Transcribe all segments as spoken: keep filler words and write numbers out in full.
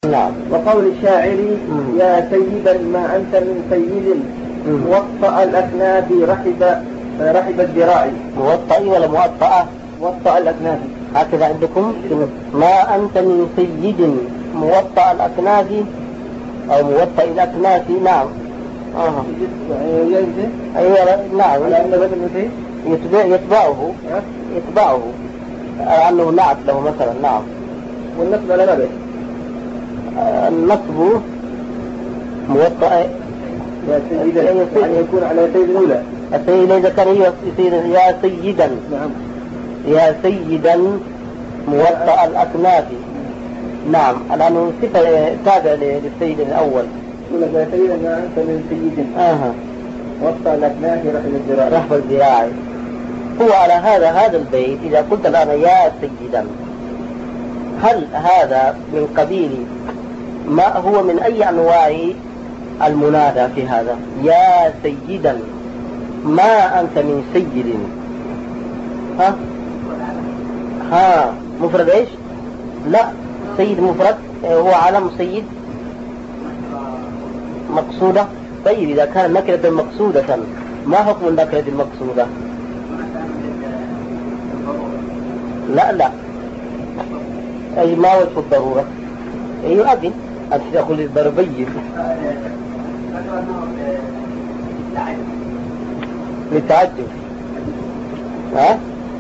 نعم. وقول الشاعر يا سيدا ما أنت من سيد موطأ الأكناف رحب رحب الذراع. موطأ ولا موطأة؟ موطأ الأكناف هكذا عندكم. ما أنت من سيد موطأ الأكناف أو موطأ الأكناف. نعم. آه. أيوة نعم. على أن بدل من يتبع يتبعه يتبعه أنه نعت له مثلا. نعم. والنصب على ماذا؟ النصب موطأ يا سيدا يعني يكون على سيد الأولى. السيد إذا كان يصير يا سيدا. نعم. يا سيدا موطأ الأكناف. نعم. لأنه صفة تابع للسيد الأول. يقول يا سيدا ما أنت من سيد آه. موطأ الأكناف رحب الذراع. رحب الذراع. هو على هذا هذا البيت إذا قلت الآن يا سيدا، هل هذا من قبيل ما هو من أي أنواع المنادى في هذا؟ يا سيدا ما أنت من سيد. ها ها مفرد إيش؟ لا، سيد مفرد هو علم سيد مقصودة. طيب إذا كان نكرة مقصودة ما حكم النكرة المقصودة؟ لا لا، أي ما وجه الضرورة؟ أي أدن أنت تأخذ الضربين للتعجب. ها؟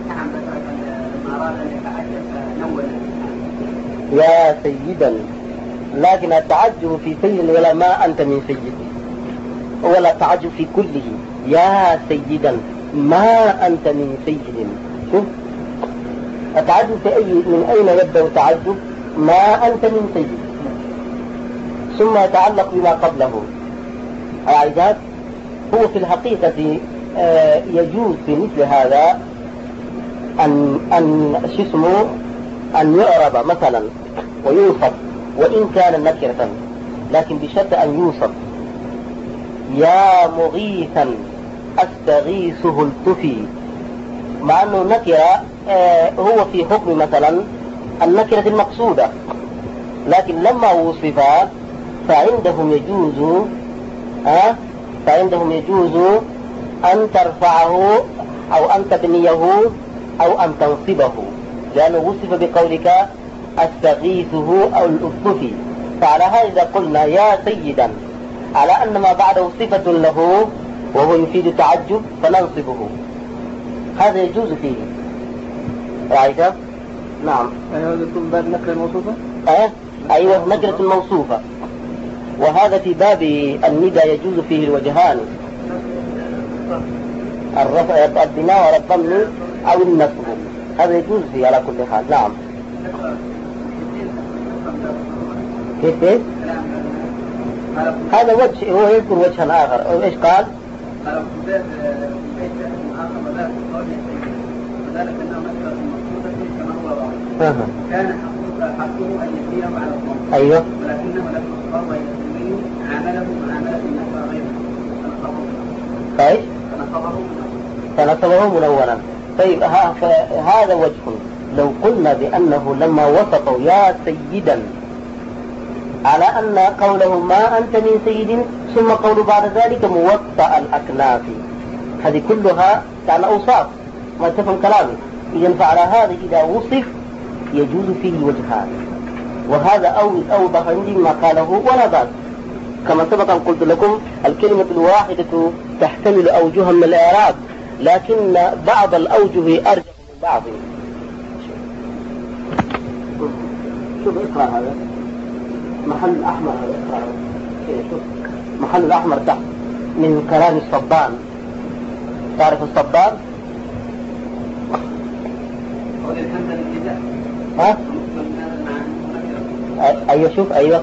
يا سيدا، لكن التعجب في سيد ولا ما أنت من سيد، ولا التعجب في كله. يا سيدا ما أنت من سيد. شوف التعجب في أي من أين يبدأ التعجب؟ ما أنت من سيد، ثم يتعلق بما قبله. العجاب هو في الحقيقة يجوز في مثل هذا أن أن شو اسمه أن يعرب مثلا ويوصف وإن كان نكرة، لكن بشرط أن يوصف. يا مغيثا أستغيثه التفي، مع أنه نكرة هو في حكم مثلا النكرة المقصودة، لكن لما وصف فعندهم يجوز أه؟ فعندهم يجوز أن ترفعه أو أن تبنيه أو أن تنصبه، لأنه وصف بقولك أستغيثه أو الأطفي. فعلى هذا قلنا يا سيدا على أن ما بعده صفة له وهو يفيد التعجب فننصبه، هذا يجوز فيه. رأيت؟ نعم. هذا يكون باب نكرة موصوفة؟ أه؟ أيوة نكرة موصوفة، وهذا في باب الندى يجوز فيه الوجهان، الرفع البناء والضم أو النصب، هذا يجوز فيه على كل حال. نعم. كيف كيف؟ هذا وجه، هو يذكر وجها آخر. أو إيش قال؟ كان حقه أن يسيره على الضم. أيوه. ولكنه لم يصبر ويسميه عامله معاملة النصر غيره كيف؟ فنصبه منونا. طيب هذا وجه. لو قلنا بأنه لما وصفوا يا سيدا على أن قوله ما أنت من سيد ثم قول بعد ذلك موطأ الأكناف، هذه كلها كان أوصاف ما تفهم كلامي. إذن فعلى هذا إذا وصف يجوز فيه الوجهان، وهذا أوضح عندي ما قاله ولا بأس. كما سبق أن قلت لكم الكلمة الواحدة تحتمل أوجها من الإعراب، لكن بعض الأوجه أرجح من بعض. شوف اقرأ هذا محل الأحمر، هذا اقرأ. شوف محل الأحمر تحت من كلام الصبان. تعرف الصبان؟ ها؟ أيوة شوف أيوة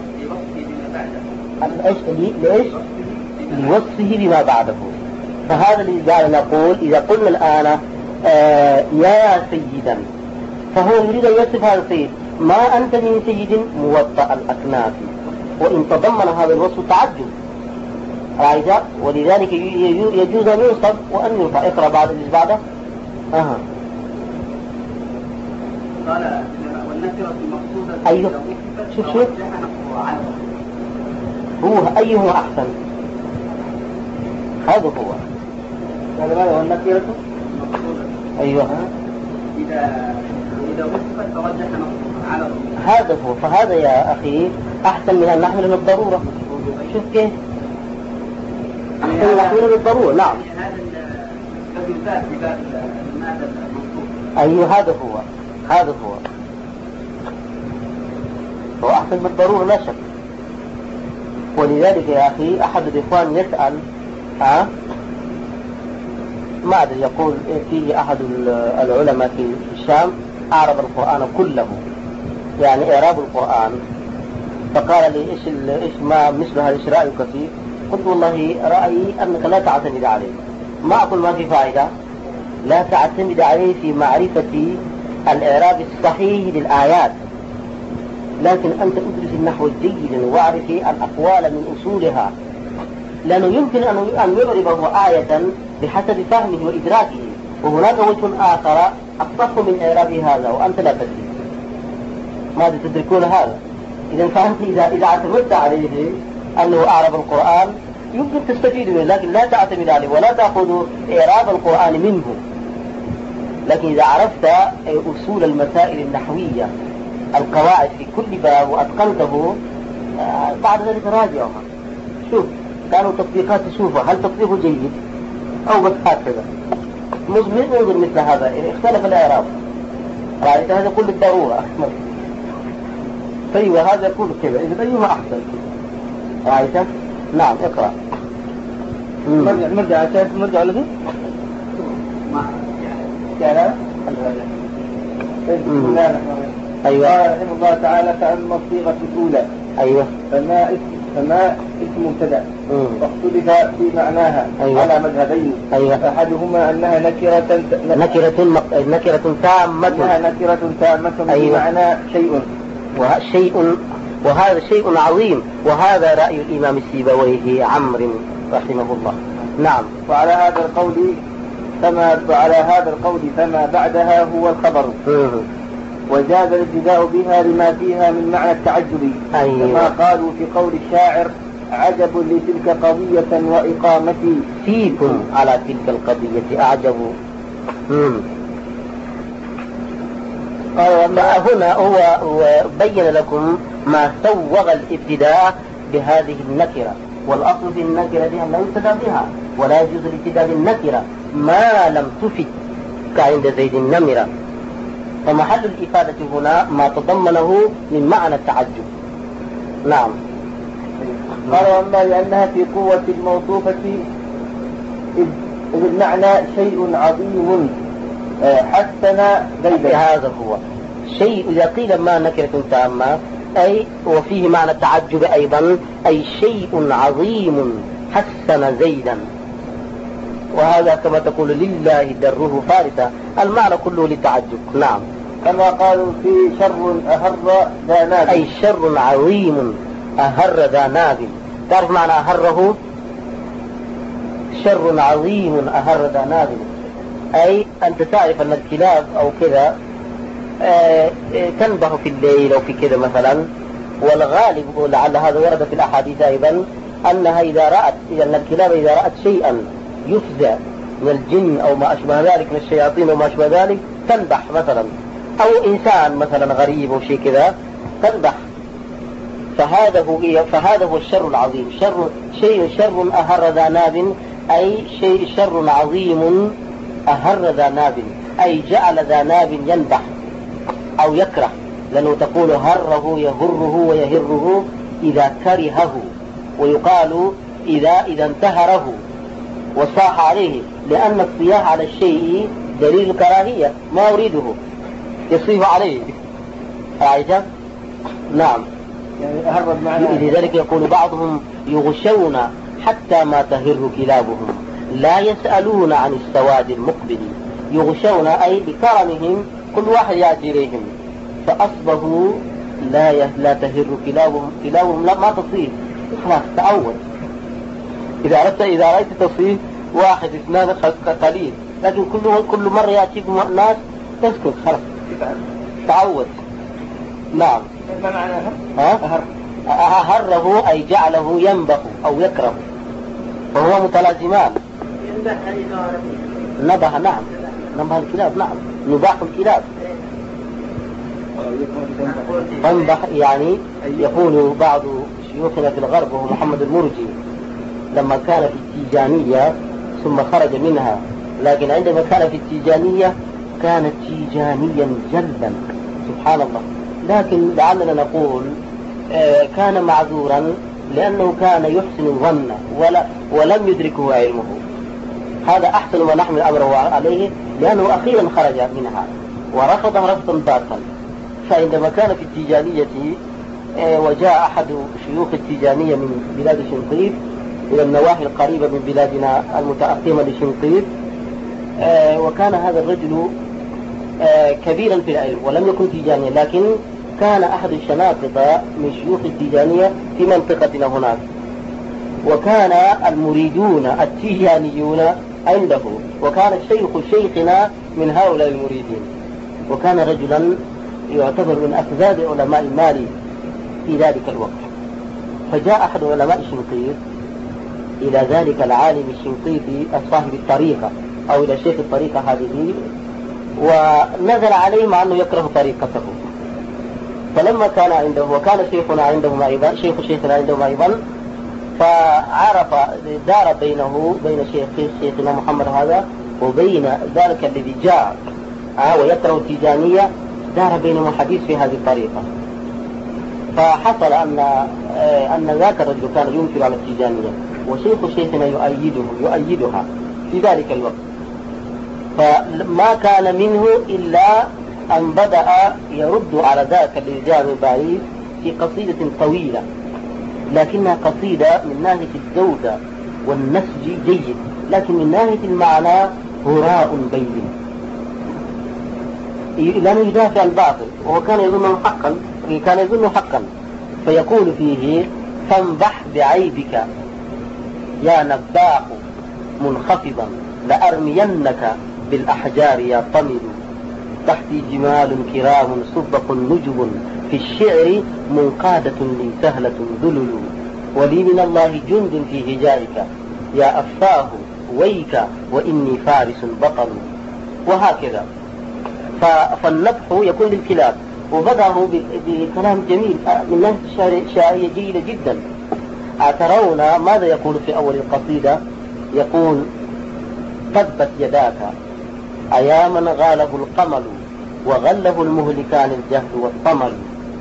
ليش؟ لوصفه بما بعده. فهذا اللي جعل نقول إذا قلنا الآن آه يا سيدا، فهو يريد أن يصف هذا السيد ما أنت من سيد موطأ الأكناف، وإن تضمن هذا الوصف تعجب رأيت، ولذلك يجوز أن يوصف وأن يرفع. اقرأ بعد اللي بعده. أها. قال والنكرة المقصودة. أيوه شوف شوف هو أيهما أحسن؟ هذا هو. هذا ماذا والنكرة؟ أيوه. إذا إذا وصفت فرجح على هذا هو. فهذا يا أخي أحسن من أن نحمل للضرورة. شوف كيف؟ أحسن من أن نحمل للضرورة. نعم. هذا الباب بباب المادة المنصوب. أيوه هذا هو. هذا هو. هو أحسن من الضرورة لا شك. ولذلك يا أخي أحد الإخوان يسأل ها ما أدري يقول فيه أحد العلماء في الشام أعرب القرآن كله يعني إعراب القرآن، فقال لي إيش إيش ما مثل هذا إيش رأيك فيه؟ قلت والله رأيي أنك لا تعتمد عليه. ما أقول ما في فائدة، لا تعتمد عليه في معرفة الإعراب الصحيح للآيات، لكن أنت أدرس النحو الجيد واعرف الأقوال من أصولها، لأنه يمكن أن يضربه آية بحسب فهمه وإدراكه، وهناك وجه آخر أصح من إعراب هذا وأنت لا تدري. ماذا تدركون هذا؟ إذا فأنت إذا إذا اعتمدت عليه أنه أعرب القرآن يمكن تستفيد منه، لكن لا تعتمد عليه ولا تأخذ إعراب القرآن منه. لكن إذا عرفت أصول المسائل النحوية القواعد في كل باب وأتقنته بعد ذلك راجعها. شوف كانوا تطبيقات تشوفها هل تطبيقه جيد أو بس هكذا انظر مثل هذا اختلف الإعراب رأيت هذا كل الضرورة. طيب هذا يقول كذا إذا أيهما أحسن؟ رأيت؟ نعم اقرأ. نرجع نرجع نرجع لذي ما يعني بسم الله الرحمن الرحيم. أيوة. قال رحمه الله تعالى فأما الصيغة الأولى أيوة فما اسم فما اسم مبتدأ واختلف في معناها أيوة. على مذهبين. أيوة. أحدهما أنها نكرة نكرة مق... نكرة تامة أنها نكرة تامة أيوة. بمعنى شيء وشيء وهذا شيء عظيم، وهذا رأي الإمام السيبويه عمرو رحمه الله. نعم. وعلى هذا القول فما وعلى هذا القول فما بعدها هو الخبر. مم. وجاز الابتداء بها لما فيها من معنى التعجب. أيوة. كما قالوا في قول الشاعر عجب لتلك قضية وإقامتي فيكم على تلك القضية أعجب. مم. هنا هو بين لكم ما سوغ الابتداء بهذه النكرة، والأصل في النكرة دي لا يبتدأ بها ولا يجوز الابتداء بالنكرة ما لم تفد كعند زيد النمرة. فمحل الإفادة هنا ما تضمنه من معنى التعجب. نعم. قال وأما لأنها في قوة الموصوفة إذ المعنى شيء عظيم حسن زيدا. هذا هو شيء إذا قيل ما نكرة تامة أي وفيه معنى التعجب أيضا أي شيء عظيم حسن زيدا، وهذا كما تقول لله دره فارسة المعنى كله للتعجب. نعم. كما قالوا في شر أهر ذا ناب أي شر عظيم أهر ذا ناب. تعرف معنى أهره؟ شر عظيم أهر ذا ناب أي أنت تعرف أن الكلاب أو كذا تنبه في الليل أو في كذا مثلا، والغالب ولعل هذا ورد في الأحاديث أيضا أنها إذا رأت إذا الكلاب إذا رأت شيئا يفزع من الجن أو ما أشبه ذلك من الشياطين وما أشبه ذلك تنبح مثلا، أو إنسان مثلا غريب أو شيء كذا تنبح. فهذا هو فهذا هو الشر العظيم. شر شيء شر أهر ذا ناب أي شيء شر عظيم أهر ذا ناب أي جعل ذا ناب ينبح أو يكره، لأنه تقول هره يهره ويهره إذا كرهه، ويقال إذا إذا انتهره وصاح عليه، لأن الصياح على الشيء دليل الكراهية ما أريده يصيح عليه. عائشة. نعم. يعني أهرب معنا. لذلك يقول بعضهم يغشون حتى ما تهر كلابهم لا يسألون عن السواد المقبل. يغشون أي بكرمهم كل واحد يأتي إليهم فأصبحوا لا لا تهر كلابهم كلابهم لا ما تصيح خلاص تعود. إذا أردت إذا رأيت تصيح واحد اثنان قليل، لكن كل كل مرة يأتيكم الناس تسكت خلاص تعود. نعم. ما معنى أهر؟ ها؟ أهر. هره أي جعله ينبخ أو يكره، فهو متلازمان. نبه نعم، نبه الكلاب نعم، نباح الكلاب. تنبح يعني يقول بعض شيوخنا في الغرب وهو محمد المرجي لما كان في التيجانية ثم خرج منها، لكن عندما كان في التيجانية كان تيجانيا جلبا سبحان الله، لكن لعلنا نقول كان معذورا لأنه كان يحسن الظن ولا ولم يدركه علمه. هذا أحسن ما نحمل أمره عليه، لأنه أخيرا خرج منها ورفض رفضا باطلا. فعندما كان في التيجانية وجاء أحد شيوخ التيجانية من بلاد شنقيط إلى النواحي القريبة من بلادنا المتأقمة لشنقيط، وكان هذا الرجل كبيرا في العلم ولم يكن تيجانيا، لكن كان أحد الشناقطة من شيوخ التيجانية في منطقتنا هناك، وكان المريدون التيجانيون عنده، وكان الشيخ شيخنا من هؤلاء المريدين، وكان رجلا يعتبر من أفذاذ علماء المال في ذلك الوقت. فجاء أحد علماء شنقيط إلى ذلك العالم الشنقيطي صاحب الطريقة أو إلى شيخ الطريقة هذه، ونزل عليه مع أنه يكره طريقته. فلما كان عنده وكان شيخنا عندهما أيضا شيخ شيخنا عندهما أيضا، فعرف دار بينه بين شيخ شيخنا محمد هذا وبين ذلك الذي جاء آه ويكره التيجانية، دار بينهم حديث في هذه الطريقة. فحصل أن آه أن ذاك الرجل كان ينكر على التيجانية وشيخ شيخنا يؤيده يؤيدها في ذلك الوقت، فما كان منه إلا أن بدأ يرد على ذاك الذي جاء من بعيد في قصيدة طويلة، لكنها قصيدة من ناحية الجودة والنسج جيد، لكن من ناحية المعنى هراء بين، لأنه يدافع عن الباطل وهو كان يظنه حقا كان يظنه حقا فيقول فيه: فانبح بعيبك يا نباح منخفضا لأرمينك بالأحجار يا طمل، تحتي جمال كرام سبق نجب في الشعر منقادة لي سهلة ذلل، ولي من الله جند في هجائك يا أفاه ويك وإني فارس بطل. وهكذا. فالنبح يكون للكلاب، وبدأه بكلام جميل من ناحية شعرية جيدة جدا. أترون ماذا يقول في أول القصيدة؟ يقول: تبت يداك أيا من غاله القمل وغله المهلكان الجهل والطمل،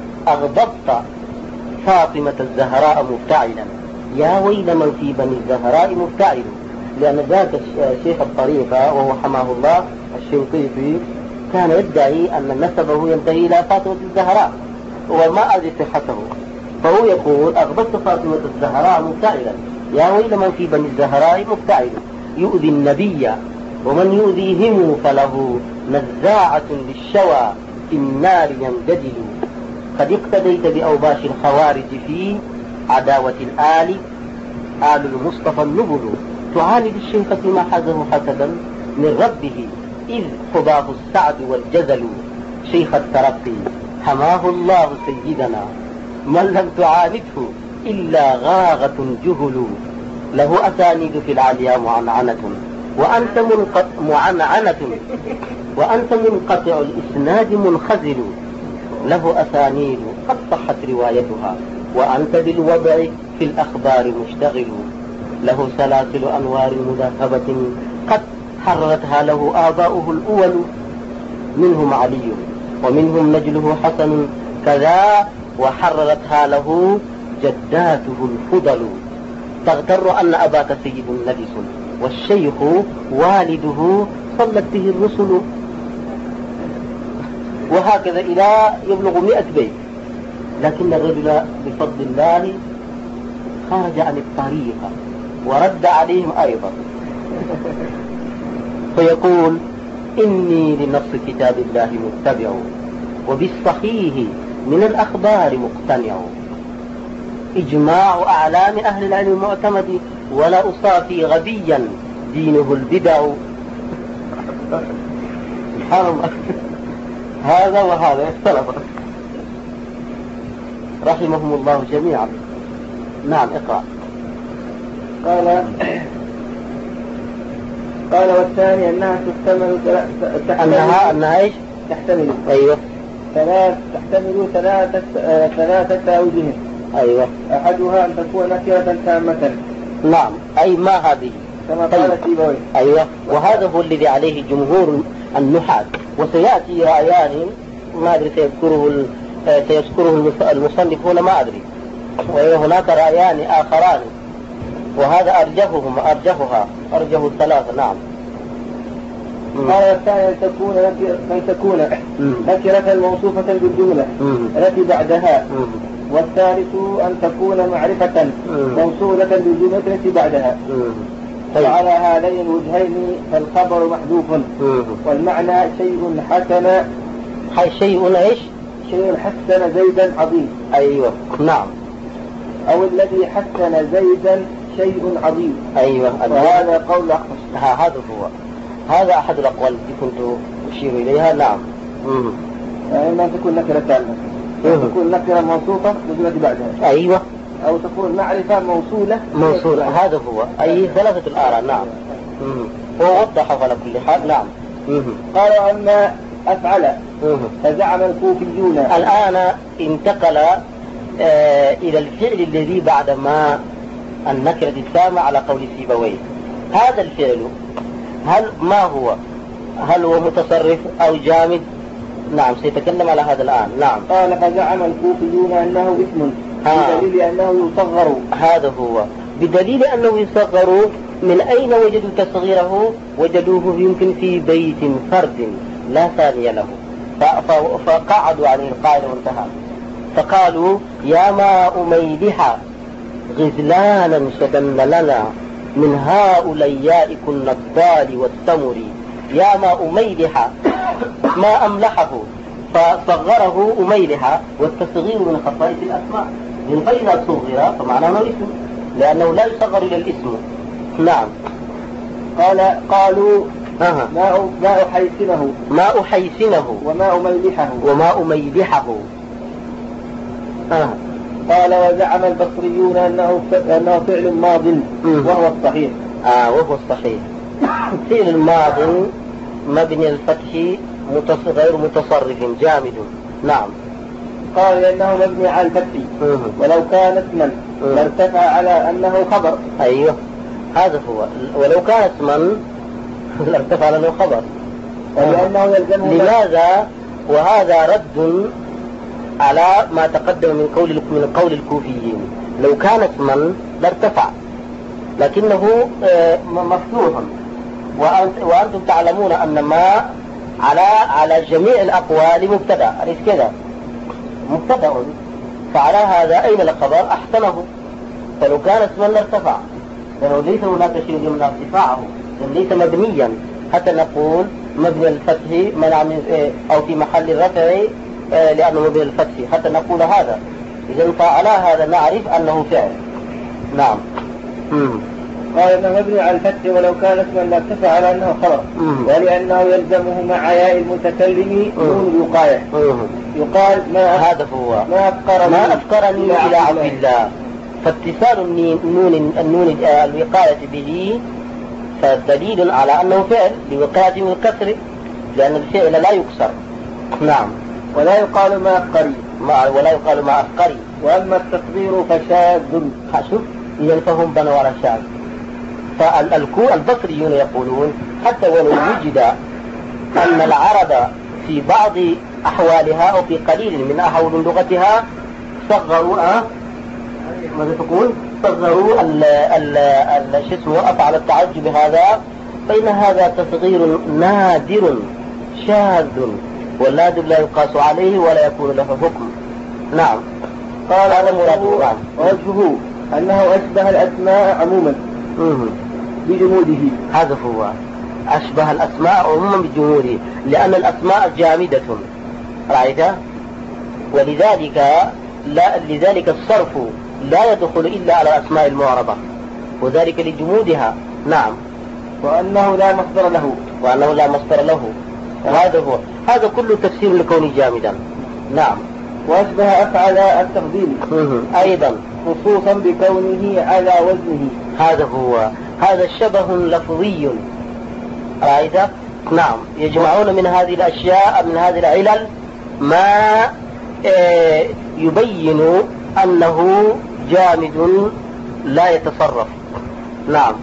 أغضبت فاطمة الزهراء مفتعلا يا ويل من في بني الزهراء مفتعل. لأن ذاك شيخ الطريقة وهو حماه الله الشنقيطي كان يدعي أن نسبه ينتهي إلى فاطمة الزهراء وما أدري صحته، فهو يقول: أغضبت فاطمة الزهراء مفتعلا يا ويل من في بني الزهراء مفتعل، يؤذي النبي ومن يؤذيهم فله نزاعة للشوى في النار ينجدل، قد اقتديت بأوباش الخوارج في عداوة الآل آل المصطفى النبل، تعاند الشيخ فيما حازه حسدا من ربه إذ حباه السعد والجزل، شيخ الترقي حماه الله سيدنا من لم تعانده إلا غاغة جهل، له أسانيد في العليا معنعنة وأنت منقطع معنعنة وأنت منقطع الإسناد منخزل، له أسانيد قد صحت روايتها وأنت بالوضع في الأخبار مشتغل، له سلاسل أنوار مذهبة قد حررتها له آباؤه الأول، منهم علي ومنهم نجله حسن كذا وحررتها له جداته الفضل، تغتر أن أباك سيد نبس والشيخ والده صلت به الرسل. وهكذا إلى يبلغ مئة بيت، لكن الرجل بفضل الله خرج عن الطريقة ورد عليهم أيضا فيقول: إني لنص كتاب الله متبع وبالصحيح من الأخبار مقتنع، إجماع أعلام أهل العلم المعتمد ولا أصافي غبيا دينه البدع. سبحان الله هذا وهذا اختلف. رحمهم الله جميعا. نعم اقرأ. قال قال والثاني أنها تحتمل أنها أنها إيش؟ تحتمل أيوه ثلاث تحتمل ثلاثة ثلاثة أوجه. أيوه أحدها أن تكون نكرة تامة. نعم أي ما هذه كما قال سيبويه. أيوه وهذا هو الذي عليه جمهور النحاة، وسيأتي رأيان ما أدري سيذكره سيذكره المصنف هنا ما أدري، وهناك رأيان آخران وهذا أرجحهم أرجحها أرجح الثلاثة. نعم. قال الثاني أن تكون أن تكون نكرة موصوفة بالجملة التي بعدها. مم. والثالث أن تكون معرفة موصولة بالجملة التي بعدها. طيب. وعلى هذين الوجهين فالخبر محذوف والمعنى شيء حسن شيء ايش؟ شيء حسن زيدا عظيم. ايوه نعم. او الذي حسن زيدا شيء عظيم. ايوه وهذا قول أخفش. هذا هو هذا احد الاقوال التي كنت اشير اليها. نعم. امم يعني ما تكون نكرة تامة، تكون نكرة موصوفة بالجملة بعدها. ايوه. او تكون معرفة موصولة موصولة. هذا هو اي ثلاثة الآراء. نعم. امم ووضحه على كل حال. نعم. امم قال اما افعل فزعم الكوفيون. الآن انتقل آه إلى الفعل الذي بعد ما النكرة التامة على قول سيبويه. هذا الفعل هل ما هو؟ هل هو متصرف أو جامد؟ نعم سيتكلم على هذا الآن. نعم. قال فزعم الكوفيون أنه اسم بدليل أنه يصغر. هذا هو بدليل أنه يصغر. من أين وجدوا تصغيره؟ وجدوه يمكن في بيت فرد لا ثاني له، فقعدوا عليه القاعدة وانتهى. فقالوا يا ماء ميلحا غزلانا شدن لنا من هؤلاء كنا الضال والتمر. يا ماء ميلحا ما أملحه فصغره أميلحا، والتصغير من خصائص الأسماء، من فإذا صغر فمعناه أنه اسم لأنه لا يصغر إلى الاسم. نعم. قال قالوا أه. ماء ماء حيسنه ماء حيسنه وماء ميلحه وماء ميلحه. أه. قال وزعم البصريون أنه أنه فعل ماض وهو الصحيح. آه وهو الصحيح. فعل ماض مبني الفتح غير متصرف جامد. نعم. قال لأنه مبني على الفتح ولو كان اسما لارتفع على أنه خبر. أيوه هذا هو ولو كان اسما لارتفع على أنه خبر. ولأنه يلزمه. لماذا؟ وهذا رد على ما تقدم من قول من قول الكوفيين. لو كان اسما لارتفع لكنه مفتوح، وأنتم تعلمون أن ما على على جميع الأقوال مبتدأ، أليس كذا؟ مبتدأ. فعلى هذا أين الخبر؟ أحسنه. فلو كان اسما لارتفع، لأنه ليس هناك شيء يمنع ارتفاعه، ليس مبنيا حتى نقول مبني الفتح منع من أو في محل الرفع لأنه مبني الفتح حتى نقول هذا. إذا فعلى هذا نعرف أنه فعل. نعم. مم. قال انه مبني على الفتح ولو كان اسما لارتفع على انه خبر، ولانه يلزمه مع ياء المتكلم نون الوقايه. يقال ما هذا هو ما افقرني ما افقرني الى عبد الله. فاتصال النون النون الوقايه به فدليل على انه فعل لوقايه من الكسر، لان الفعل لا يكسر. نعم. ولا يقال ما افقري ما ولا يقال ما افقري. واما التصغير فشاذ. شوف اذا فهم بنوا على شاذ. فالبصريون يقولون حتى ولو وجد أن العرب في بعض أحوالها أو في قليل من أحوال لغتها صغروا أه؟ ماذا تقول؟ صغروا ال ال ال شو اسمه أفعل التعجب هذا، فإن هذا تصغير نادر شاذ، والنادر لا يقاس عليه ولا يكون له حكم. نعم. قال هذا مراده. وجهه أنه أشبه الأسماء عموما بجموده. هذا هو أشبه الأسماء عموما بجموده، لأن الأسماء جامدة رأيت، ولذلك لا لذلك الصرف لا يدخل إلا على الأسماء المعربة، وذلك لجمودها. نعم. وأنه لا مصدر له وأنه لا مصدر له. وهذا هو هذا كله تفسير لكونه جامدا. نعم. وأشبه أفعل التفضيل أيضا خصوصا بكونه على وزنه. هذا هو، هذا شبه لفظي. رأيت؟ نعم، يجمعون من هذه الأشياء، من هذه العلل ما يبين أنه جامد لا يتصرف. نعم،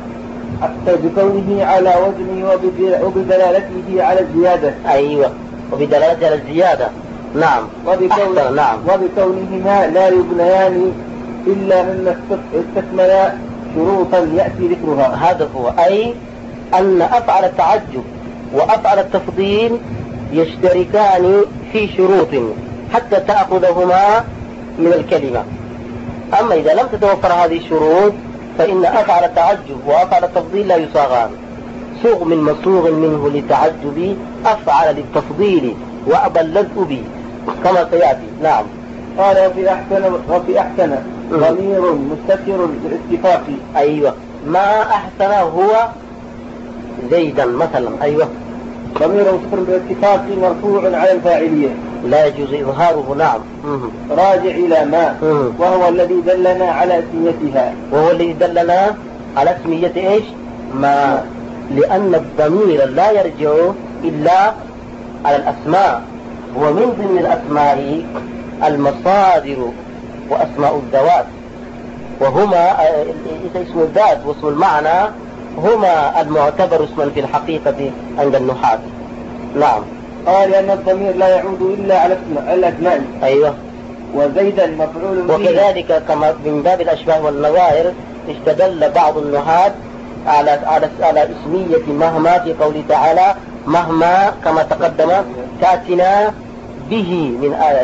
بكونه على وزنه وبدلالته على الزيادة. أيوة، وبدلالته على الزيادة. نعم، وبكون نعم. وبكونهما لا يبنيان إلا مما استثمر شروطا يأتي ذكرها. هذا هو، أي أن أفعل التعجب وأفعل التفضيل يشتركان في شروط حتى تأخذهما من الكلمة. أما إذا لم تتوفر هذه الشروط فإن أفعل التعجب وأفعل التفضيل لا يصاغان. صوغ من مصوغ منه للتعجب، أفعل للتفضيل، وأبى اللذء به كما سيأتي. نعم. قال وفي أحسن وفي أحسن ضمير مستتر بالاتفاق. أيوة، ما أحسن هو زيدا مثلا. أيوة، ضمير مستتر بالاتفاق مرفوع على الفاعلية لا يجوز إظهاره. نعم. راجع إلى ما وهو الذي دلنا على اسميتها. وهو الذي دلنا على اسمية إيش؟ ما، لأن الضمير لا يرجع إلا على الأسماء، ومن ضمن الأسماء المصادر وأسماء الذوات، وهما اسم الذات واسم المعنى هما المعتبر اسما في الحقيقة عند النحاة. نعم. قال لأن الضمير لا يعود إلا على الأسماء. أيوة. وزيدا مفعول به. وكذلك كما من باب الأشباه والنظائر استدل بعض النحاة على على على اسمية مهما في قوله تعالى مهما كما تقدم تأتنا به من آية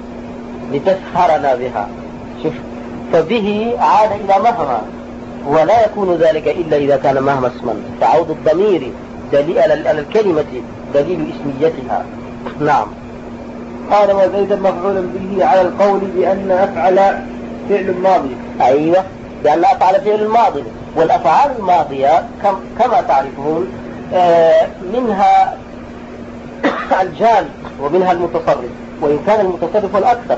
لتسحرنا بها. شوف، فبه عاد إلى مهما، ولا يكون ذلك إلا إذا كان مهما اسما، تعود الضمير دليل على الكلمة دليل اسميتها. نعم. قال وزيدا مفعول به على القول بأن أفعل فعل ماضي. أيوة، بأن أفعل فعل ماضي، والأفعال الماضية كما تعرفون منها الجال ومنها المتصرف، وإن كان المتصرف الأكثر.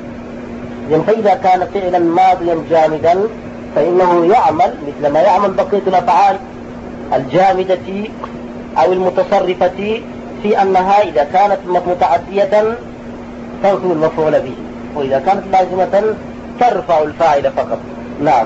فإذا كان فعلا ماضيا جامدا فإنه يعمل مثل ما يعمل بقية الأفعال الجامدة أو المتصرفة، في أنها إذا كانت متعدية تنصب المفعول به، وإذا كانت لازمة ترفع الفاعل فقط. نعم.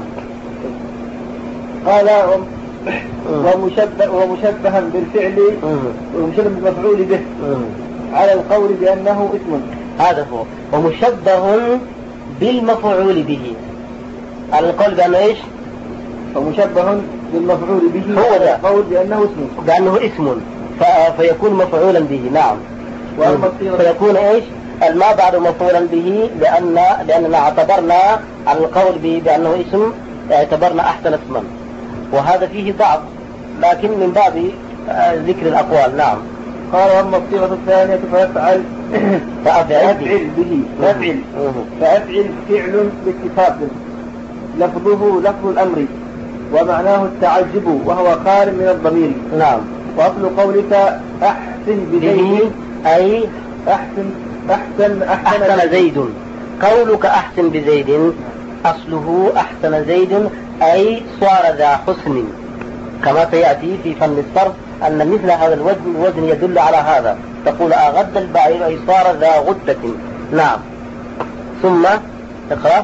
قال ومشبه ومشبها بالفعل ومشبه بالمفعول به على القول بأنه اسم. هذا هو، ومشبه بالمفعول به على القول بأنه إيش؟ ومشبه بالمفعول به هو على القول بأنه اسم، بأنه اسم فيكون مفعولا به. نعم. فيكون إيش؟ ما بعد مفعولا به، لأن لأننا اعتبرنا على القول به بأنه اسم اعتبرنا أحسن اسما، وهذا فيه ضعف لكن من باب ذكر الأقوال. نعم. قال واما الصيغة الثانية فيفعل فأفعل به فأفعل فأفعل فعل باتفاق لفظه لفظ الأمر ومعناه التعجب وهو خال من الضمير. نعم. وأصل قولك أحسن بزيد أي أحسن أحسن أحسن, أحسن زيد. قولك أحسن بزيد أصله أحسن زيد أي صار ذا حسن، كما سيأتي في فن الصرف أن مثل هذا الوزن الوزن يدل على هذا. تقول أغد البعير أي صار ذا غدة. نعم. ثم اقرأ.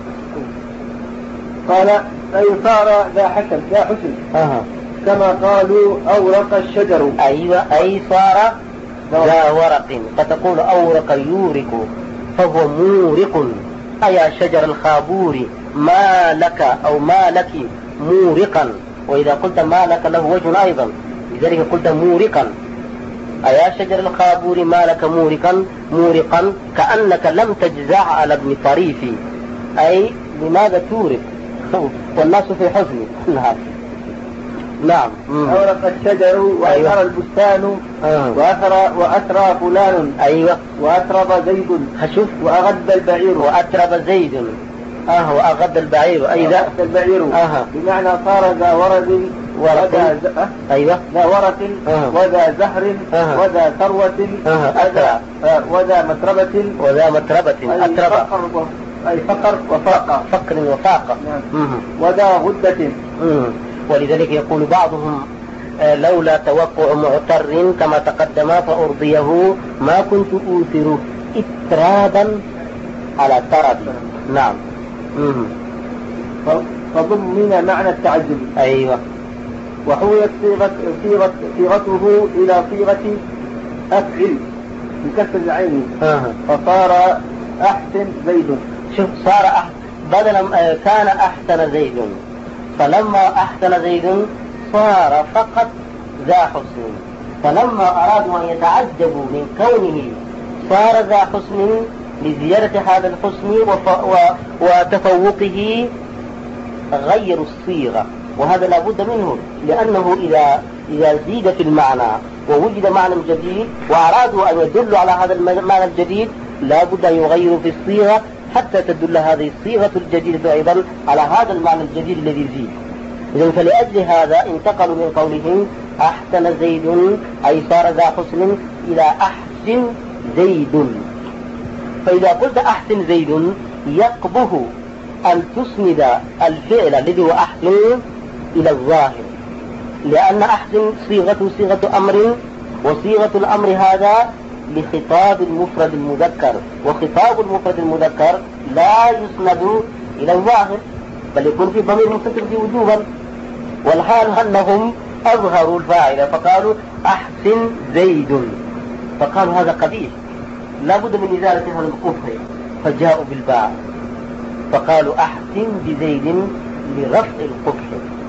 قال أي صار ذا حسن ذا حسن أه. كما قالوا أورق الشجر. أيوة، أي صار ذا ورق، فتقول أورق يورق فهو مورق، أي شجر الخابور ما لك أو ما لك مورقا، وإذا قلت ما لك له وجه أيضا، لذلك قلت مورقا. أي شجر الخابور ما لك مورقا مورقا كأنك لم تجزع على ابن طريف، أي لماذا تورق والناس في حزن. نعم. نعم. أورق الشجر وأثر أيوة. البستان آه. وأثر وأثرى فلان. أيوة. وأثرب زيد. هشوف. وأغد البعير. وأثرب زيد. آه. وأغد البعير أي ذا البعير. آه. بمعنى صار ذا ورد وذا ز... أيوة. ذا ورق آه. وذا زهر آه. وذا ثروة آه. أثرى وذا متربة وذا متربة أي أتربة فقر و... أي فقر وفاقة فقر وفاقة. نعم. وذا غدة. مم. ولذلك يقول بعضهم لولا توقع معتر كما تقدم فأرضيه ما كنت أوثر إترابا على ترب. نعم. مم. فضمن معنى التعجب. أيوة. وحولت صيغة صيغة صيغته إلى صيغة أفعل بكسر العين. آه. فصار أحسن زيد. شوف صار أحسن بدلا كان أحسن زيد، فلما أحسن زيد صار فقط ذا حسن، فلما أرادوا أن يتعجبوا من كونه صار ذا حسن لزيادة هذا الحسن وف... و... وتفوقه غيروا الصيغة، وهذا لا بد منه، لأنه إذا إذا زيد في المعنى ووجد معنى جديد وأرادوا أن يدلوا على هذا المعنى الجديد لا بد أن يغيروا في الصيغة حتى تدل هذه الصيغة الجديدة أيضا على هذا المعنى الجديد الذي زيد. إذن فلأجل هذا انتقلوا من قولهم أحسن زيد أي صار ذا حسن إلى أحسن زيد. فإذا قلت أحسن زيد يقبه أن تسند الفعل الذي هو أحسن إلى الظاهر، لأن أحسن صيغة صيغة أمر، وصيغة الأمر هذا لخطاب المفرد المذكر، وخطاب المفرد المذكر لا يسند إلى الظاهر بل يكون في ضمير متصل به وجوبا، والحال أنهم أظهروا الفاعل فقالوا أحسن زيد، فقالوا هذا قبيح لا بد من إزالة هذا القبح، فجاءوا بالباء فقالوا أحسن بزيد لرفع القبح،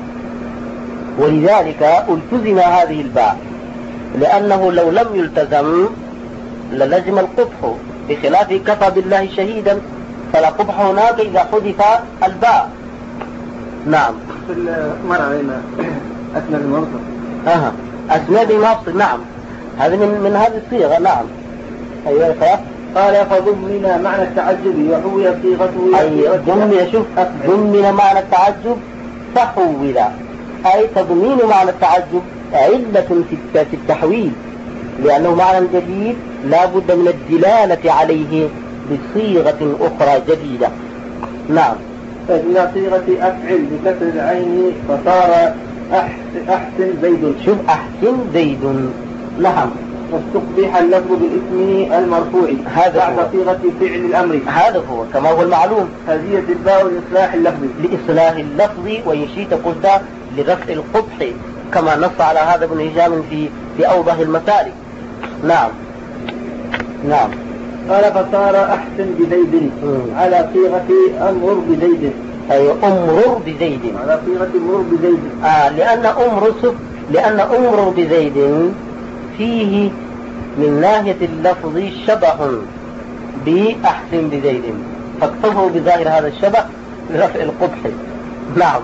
ولذلك التزم هذه الباء، لأنه لو لم يلتزم للزم القبح، بخلاف كفى بالله شهيدا فلا قبح هناك إذا حذف الباء. نعم. في مر علينا أسند الموصل. أها أسند الموصل. نعم هذا من من هذه الصيغة. نعم. أيوة خلاص. قال فضمن معنى التعجب وحول صيغته. أي ضمن شوف ضمن معنى التعجب فحول، أي تضمين معنى التعجب علة في التحويل، لأنه معنى جديد لا بد من الدلالة عليه بصيغة أخرى جديدة. نعم. إلى صيغة أفعل بكسر العين فصار أحسن, أحسن زيد. شوف أحسن زيد. نعم. واستقبح اللفظ بالاسم المرفوع هذا بعد صيغة فعل الأمر. هذا هو كما هو المعلوم. هذه الباء لإصلاح اللفظ لإصلاح اللفظ، وإن شئت قلت لرفع القبح كما نص على هذا ابن هشام في في أوضح المسالك. نعم. نعم. قال فصار أحسن بزيد على صيغة أمر بزيد. أي أمر بزيد على صيغة أمر بزيد. آه لأن أمر لأن أمر بزيد فيه من ناحية اللفظ شبه بأحسن بزيد، فاكتفوا بظاهر هذا الشبه لرفع القبح. نعم.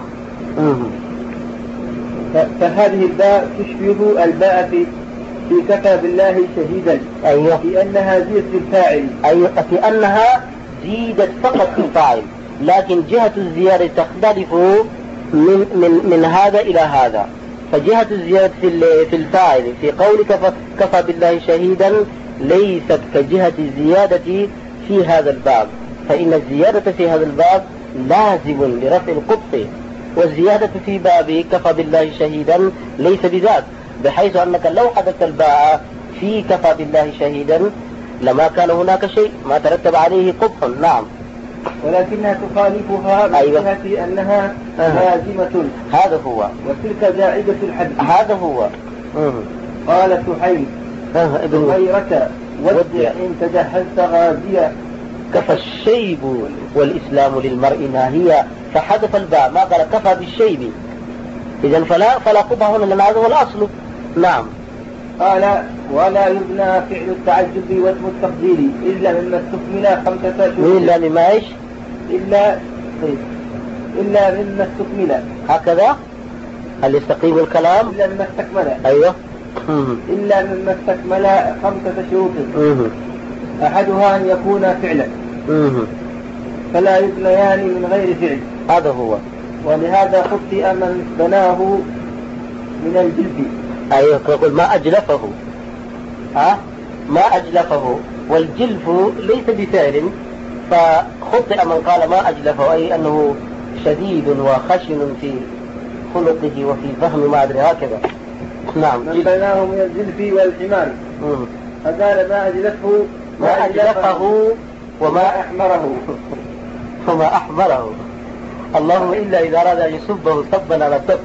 فهذه الباء تشبه الباء في في كفى بالله شهيدا. أيوة. في أنها زيدت في الفاعل. أيوة في أنها زيدت فقط في الفاعل، لكن جهة الزيادة تختلف من من من هذا إلى هذا. فجهة الزيادة في في الفاعل في قولك كفى بالله شهيدا ليست كجهة الزيادة في هذا الباب، فإن الزيادة في هذا الباب لازم لرفع القبح، والزيادة في باب كفى بالله شهيدا ليس بذات، بحيث أنك لو حدث الباء في كفى بالله شهيدا لما كان هناك شيء ما ترتب عليه قبح. نعم. ولكنها تخالفها أيوة. من جهة أنها لازمة. هذا هو. وتلك زائدة الحد. هذا هو. مم. قال سحيم ابن غيرك ودع إن تجهزت غازيا كفى الشيب والإسلام للمرء ناهيا، فحذف الباء ما قال كفى بالشيب، إذن فلا فلا قبح هنا لأن هذا هو الأصل. نعم. قال ولا يبنى فعل التعجب واسم التفضيل إلا مما استكمل خمسة شروط. إلا مما إيش؟ إلا إلا مما استكمل. هكذا هل يستقيم الكلام؟ إلا مما استكمل. أيوه. إلا مما استكمل خمسة شروط. أحدها أن يكون فعلا فلا يبنيان من غير فعل. هذا هو. ولهذا خطئ من بناه من الجلد. أيوه يقول ما أجلفه. ها ما أجلفه والجلف ليس بفعل، فخطئ من قال ما أجلفه، أي أنه شديد وخشن في خلقه وفي فهم ما أدري هكذا. نعم. من بيناه من الجلف والحمار. فقال ما أجلفه ما أجلفه وما أحمره وما أحمره. اللهم إلا إذا أراد أن يسبه سبا على سب.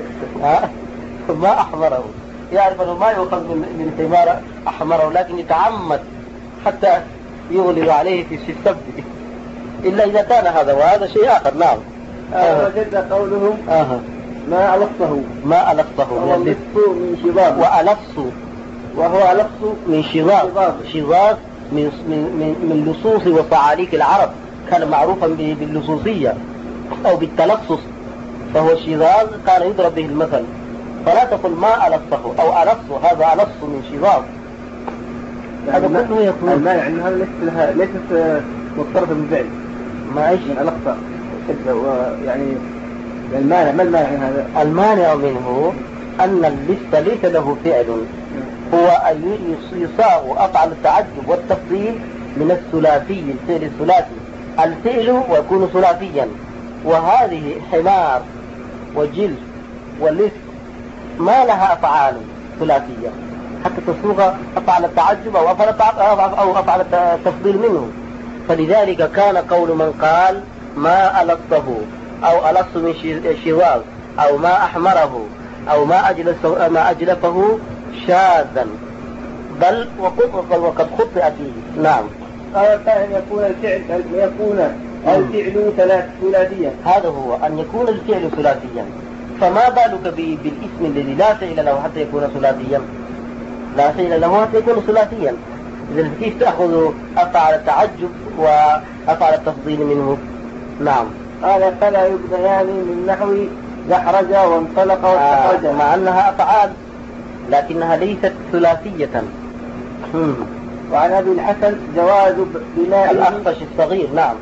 ما أحمره، يعرف أنه ما يؤخذ من الحمار أحمره، لكن يتعمد حتى يغلب عليه في السب، إلا إذا كان هذا، وهذا شيء آخر. نعم. آه. وجد قولهم آه. ما ألفه ما ألفه من شضاب، وألفه وهو ألفه من شضاب. شضاب من من من لصوص وصعاليك العرب، كان معروفا باللصوصية أو بالتلصص، فهو شضاب كان يضرب به المثل. فلا تقل ما ألفه أو ألفه، هذا ألفه من شضاب. هذا كله يكون المانع أن هذا ليست ليست مضطربة بالفعل. ما إيش الأخطاء يعني المانع. ما المانع من هذا؟ المانع منه أن اللفت ليس له فعل، هو أن يصاغ أفعل التعجب والتفضيل من الثلاثي، الفعل الثلاثي، الفعل ويكون ثلاثيا. وهذه حمار وجلد واللفت ما لها أفعال ثلاثية حتى تصوغ أفعل التعجب أو أو أفعل التفضيل منه. فلذلك كان قول من قال ما ألفه أو ألفت من شواذ أو ما أحمره أو ما أجلفه, ما أجلفه شاذا، بل وقد خطئ فيه. نعم. قال أن يكون الفعل يكون الفعل ثلاثيا. هذا هو أن يكون الفعل ثلاثيا، فما بالك بالاسم الذي لا فعل له حتى يكون ثلاثيا؟ لا فعل له حتى يكون ثلاثيا. إذا كيف تأخذ أفعل التعجب وأفعل التفضيل منه؟ نعم. قال فلا يبنيان من نحو دحرج وانطلق واستخرج. آه مع أنها أفعال لكنها ليست ثلاثية. وعن أبي الحسن جواز بناء الأخفش الصغير. نعم.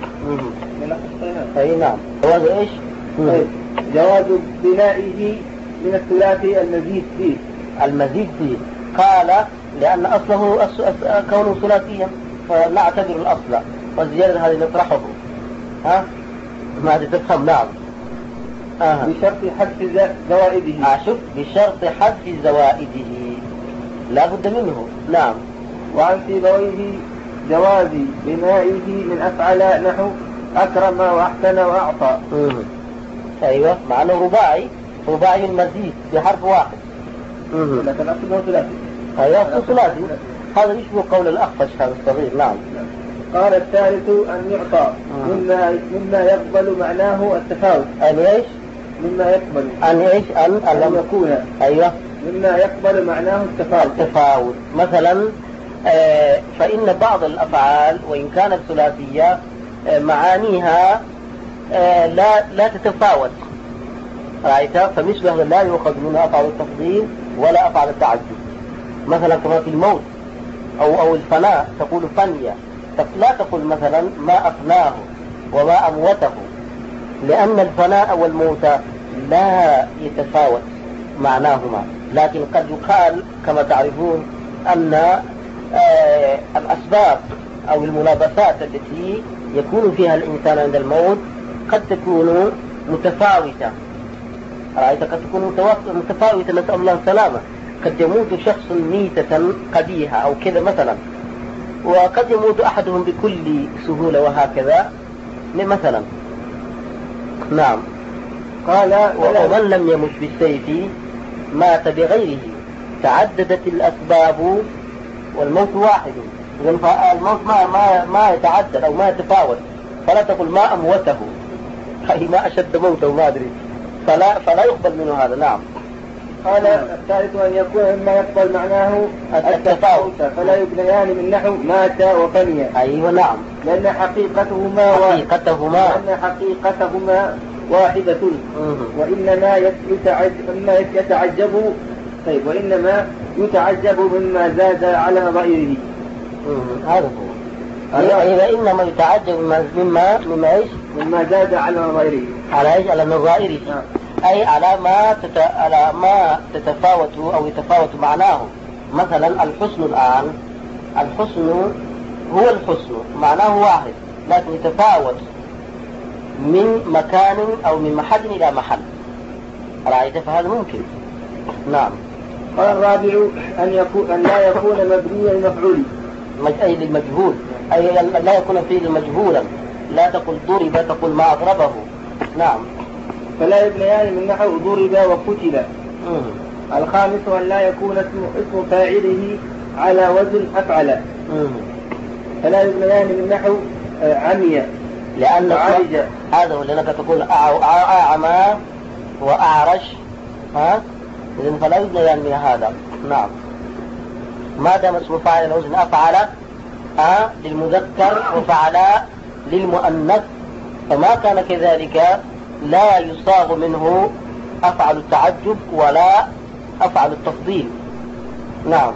أي نعم. جواز إيش؟ جواز بنائه من الثلاثي المزيد فيه. المزيد فيه قال لأن أصله كونه ثلاثيا، فنعتبر الأصل والزيادة هذه نطرحه. ها ما هذه تفهم. نعم. آه. بشرط حذف زوائده. آه شوف، بشرط حذف زوائده لا بد منه. نعم. وعن سيبويه جواز بنائه من أفعل نحو أكرم وأحسن وأعطى. مم. أيوة، مع أنه رباعي، رباعي المزيد بحرف واحد. مم. لكن أصله ثلاثي. أيوة ثلاثي. هذا يشبه قول الأخفش هذا الصغير. نعم. قال الثالث أن يعطى مما مما يقبل معناه التفاوت. أن إيش؟ مما يقبل أن إيش؟ أن أن يكون. أيوة. مما يقبل معناه التفاوت. التفاوت مثلا آه فإن بعض الأفعال وإن كانت ثلاثية آه معانيها آه لا لا تتفاوت. رأيت؟ فمثل هذا لا يؤخذ منها أفعال التفضيل ولا أفعال التعجب. مثلا كما في الموت أو أو الفناء تقول فنية، لا تقول مثلا ما أفناه وما أموته، لأن الفناء والموت لا يتفاوت معناهما. لكن قد يقال كما تعرفون أن آه الأسباب أو الملابسات التي يكون فيها الإنسان عند الموت قد تكون متفاوتة. رأيت؟ قد تكون متفاوتة، نسأل الله السلامة. قد يموت شخص ميتة قبيحة أو كذا مثلا، وقد يموت أحدهم بكل سهولة وهكذا مثلا. نعم. قال ومن لم يمت بالسيف مات بغيره، تعددت الأسباب والموت واحد. الموت ما ما ما يتعدد أو ما يتفاوت، فلا تقل ما أموته أي ما أشد موته ما أدري، فلا فلا يقبل منه هذا. نعم. قال الثالث أن يكون مما يقبل معناه التفاوت، فلا يبنيان من نحو مات وفني. أيوة. نعم. لأن حقيقتهما حقيقتهما لأن حقيقتهما واحدة. وإنما يتعجب طيب وإنما يتعجب مما زاد على غيره. هذا هو. إذا إنما يتعجب مما مما إيش؟ مما زاد على غيره. على إيش؟ على غيره. أي على ما تت... على ما تتفاوت أو يتفاوت معناه. مثلا الحسن الآن الحسن هو الحسن معناه واحد لكن يتفاوت من مكان أو من محل إلى محل. رأيت؟ فهذا ممكن. نعم. قال الرابع أن يكون أن لا يكون مبنيا لمفعول، أي للمجهول، أي لا يكون فيه مجهولا. لا تقل ضرب، تقول ما أضربه. نعم. فلا يبنيان من نحو ضرب وقتل. الخامس أن لا يكون اسم اسم فاعله على وزن أفعل. فلا يبنيان من نحو عمي، لأن هذا هو لأنك تقول أعمى وأعرش، ها؟ إذن فلا يبنيان من هذا. نعم. ما دام اسم فاعل على وزن أفعل أ للمذكر وفعل للمؤنث، فما كان كذلك لا يصاغ منه أفعل التعجب ولا أفعل التفضيل. نعم.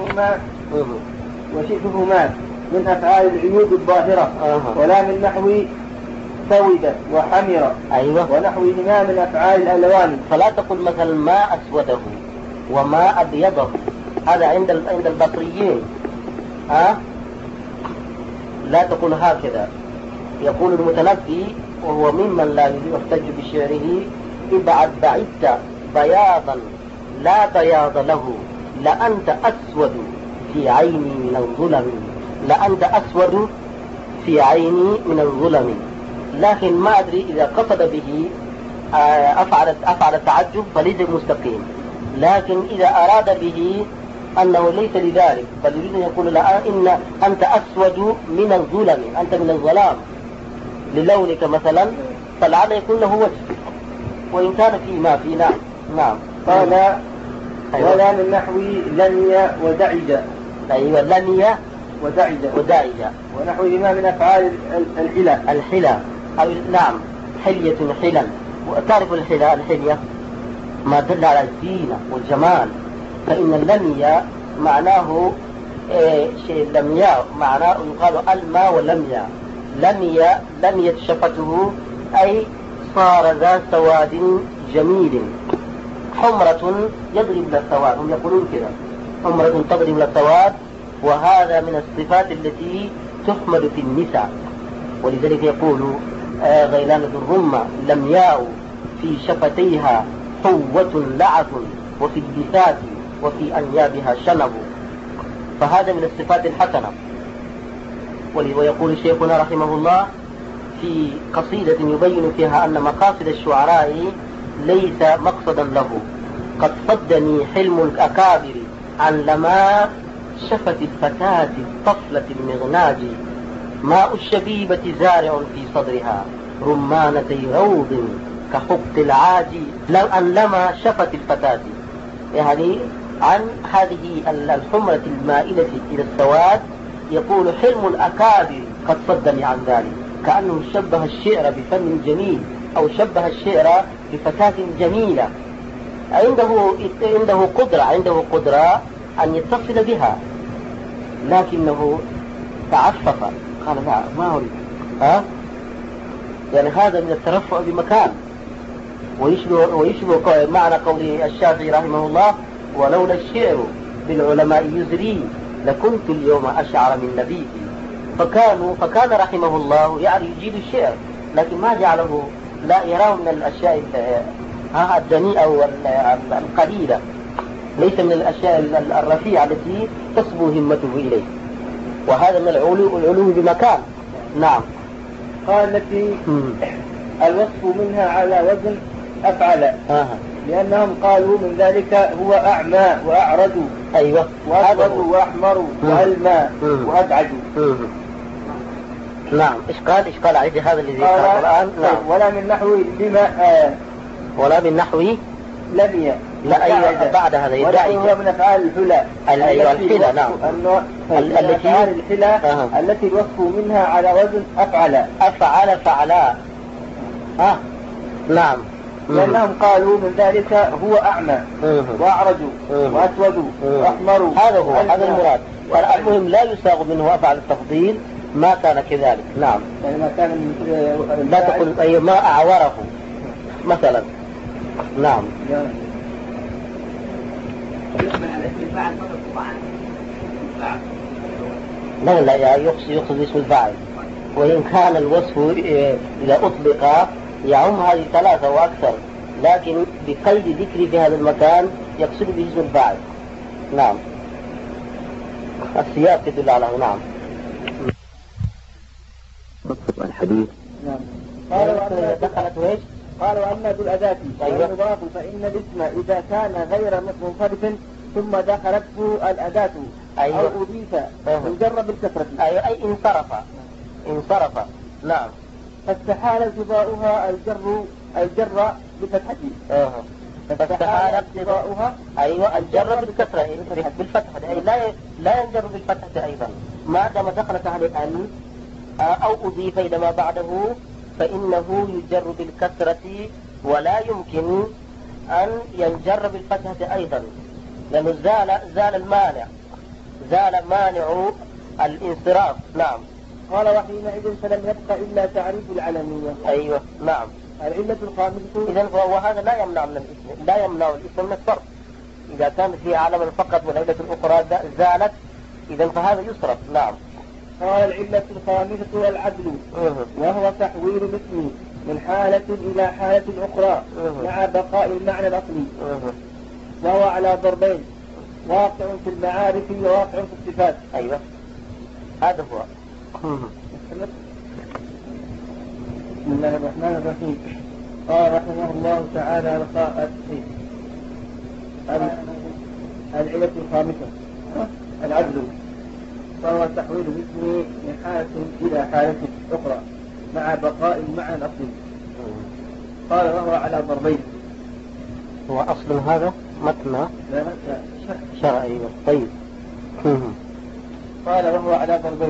وشبههما من أفعال العيوب الظاهرة. أه. ولا من نحو سود وحمر. أيوة. ونحوهما من أفعال الألوان. فلا تقل مثلا ما أسوده وما أبيضه، هذا عند عند البصريين. ها أه؟ لا تقول هكذا. يقول المتنبي وهو ممن لا يحتج بشعره: ابعد بعدت بياضا لا بياض له، لأنت أسود في عيني من الظلم. لأنت أسود في عيني من الظلم. لكن ما أدري إذا قصد به أفعل أفعل التعجب فليس مستقيم، لكن إذا أراد به أنه ليس لذلك بل يريد أن يقول لا إن أنت أسود من الظلم، أنت من الظلام للونك مثلا، فلعل يكون له وجه وإن كان فيه ما في. نعم. نعم. قال أيوة. ولا من نحو لني ودعج. أيوة. لني ودعج ودعج ونحوهما من أفعال الحلة. الحلة أو نعم حلية حلا. وتعرف الحلة الحلية ما دل على الزينة والجمال، فإن اللمية معناه إيه شيء لمياء، معناه يقال الماء ولمياء. لمية لمية شفته أي صار ذا سواد جميل. حمرة يضرب للسواد، هم يقولون كذا حمرة تضرب للسواد، وهذا من الصفات التي تحمد في النساء. ولذلك يقول آه غيلان الرمة: لمياء في شفتيها حوة لعث، وفي اللثات وفي أنيابها شنب. فهذا من الصفات الحسنة. ويقول شيخنا رحمه الله في قصيدة يبين فيها أن مقاصد الشعراء ليس مقصدا له: قد صدني حلم الأكابر عن لما شفت الفتاة الطفلة المغناج، ماء الشبيبة زارع في صدرها رمانتي روض كحق العاجي، لو أن لما شفت الفتاة، يعني عن هذه الحمرة المائلة إلى السواد. يقول حلم الأكابر قد صدني عن ذلك، كأنه شبه الشعر بفن جميل أو شبه الشعر بفتاة جميلة عنده عنده قدرة عنده قدرة أن يتصل بها، لكنه تعفف قال لا ما أريد. ها يعني هذا من الترفع بمكان، ويشبه ويشبه معنى قول الشافعي رحمه الله: ولولا الشعر بالعلماء يزري لكنت اليوم أشعر من نبيي. فكانوا فكان رحمه الله يعني يجيد الشعر، لكن ما جعله لا يراه من الأشياء الدنيئة أو القليلة، ليس من الأشياء الرفيعة التي تصبو همته إليه، وهذا من العلو العلو بمكان. نعم. قال التي الوصف منها على وزن أفعل. آه. لأنهم قالوا من ذلك هو أعمى وأعرج. أيوة. وأسود وأحمر وألمى وأدعج. نعم. إيش قال إيش قال عيد هذا الذي ذكره الآن؟ نعم. ولا من نحو لما آه ولا من نحو لمية. لا أيوة بعد هذا يدعي. وهو من أفعال الحلى. أيوة الحلى. نعم. التي الحلى آه. التي الوصف منها على وزن أفعل. أفعل فعلاء. آه. نعم. لأنهم قالوا من ذلك هو أعمى وأعرج وأسود وأحمر. هذا هو هذا المراد. والمهم لا يساغ منه أفعل التفضيل ما كان كذلك. نعم. يعني ما كان لا تقل أي ما أعوره مثلا. نعم. يقبل على الاسم الفاعل فقط طبعا. لا لا يعني يقصد يقصد اسم الفاعل، وإن كان الوصف إذا أطلق يعم هذه ثلاثة وأكثر، لكن بقيد ذكري في هذا المكان يقصد به اسم الفاعل. نعم، السياق يدل على نعم. الحديث نعم. قال وأما دخلت ويش؟ قال وأما ذو الأداة أيوة. والمضاف فإن الاسم إذا كان غير منصرف ثم دخلته الأداة أيوة. أو أضيف انجر بالكسرة. أيوة، أي انصرف انصرف. نعم. فاستحال ارتضاؤها الجر الجر بفتحة. أه. فاستحال ارتضاؤها أيوة الجر بالكسرة بالفتحة، أي لا لا ينجر بالفتحة أيضا ما دام دخلت عليه أن أو أضيف إلى ما بعده فإنه يجر بالكسرة، ولا يمكن أن ينجر بالفتحة أيضا، لأنه زال زال المانع زال مانع الانصراف. نعم. قال وحينئذ فلم يبق إلا تعريف العلمية. أيوة. نعم. العلة الخامسة إذن وهذا لا يمنع من الاسم، لا يمنع الاسم من الصرف إذا كان في علم فقط والعلة الأخرى زالت، إذن فهذا يصرف. نعم. قال العلة الخامسة العدل، وهو تحويل الاسم من حالة إلى حالة أخرى مع بقاء المعنى الأصلي، وهو على ضربين، واقع في المعارف وواقع في الصفات. أيوة هذا هو. بسم الله الرحمن الرحيم. قال رحمه الله تعالى العلة الخامسة العدل، فهو تحويل الاسم من حالة إلى حالة أخرى مع بقاء المعنى الأصلي. قال وهو على ضربين. هو أصل هذا متن لا شرعي. طيب. قال وهو على ضربين.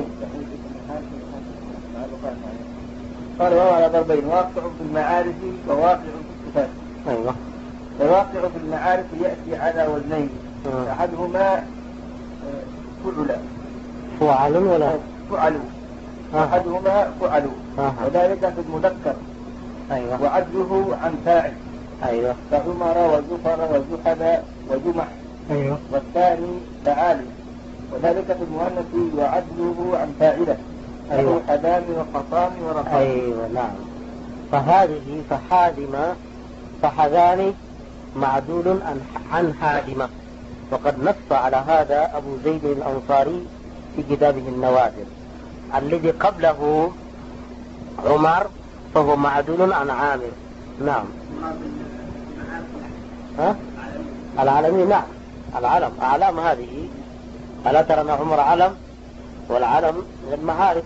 قال وهو على ضربين، واقع في المعارف وواقع في الصفات. أيوة. الواقع في المعارف يأتي على وزنين، أحدهما فعل فعل ولا فعل أحدهما فعل، وذلك في المذكر. أيوة. وعدله عن فاعل. أيوة. فعمر وزفر وزحل وجمح. أيوة. والثاني فعال، وذلك في المؤنث وعدله عن فاعله. أيوة. حدام وقطام ورقام. أيوة. نعم. فهذه فحادمة فحذان معدول عن حادمة، وقد نص على هذا أبو زيد الأنصاري في كتابه النوادر. الذي قبله عمر فهو معدول عن عامر. نعم. ها؟ العالمي. نعم العلم أعلام هذه. ألا ترى أن عمر علم، والعلم من المعارف،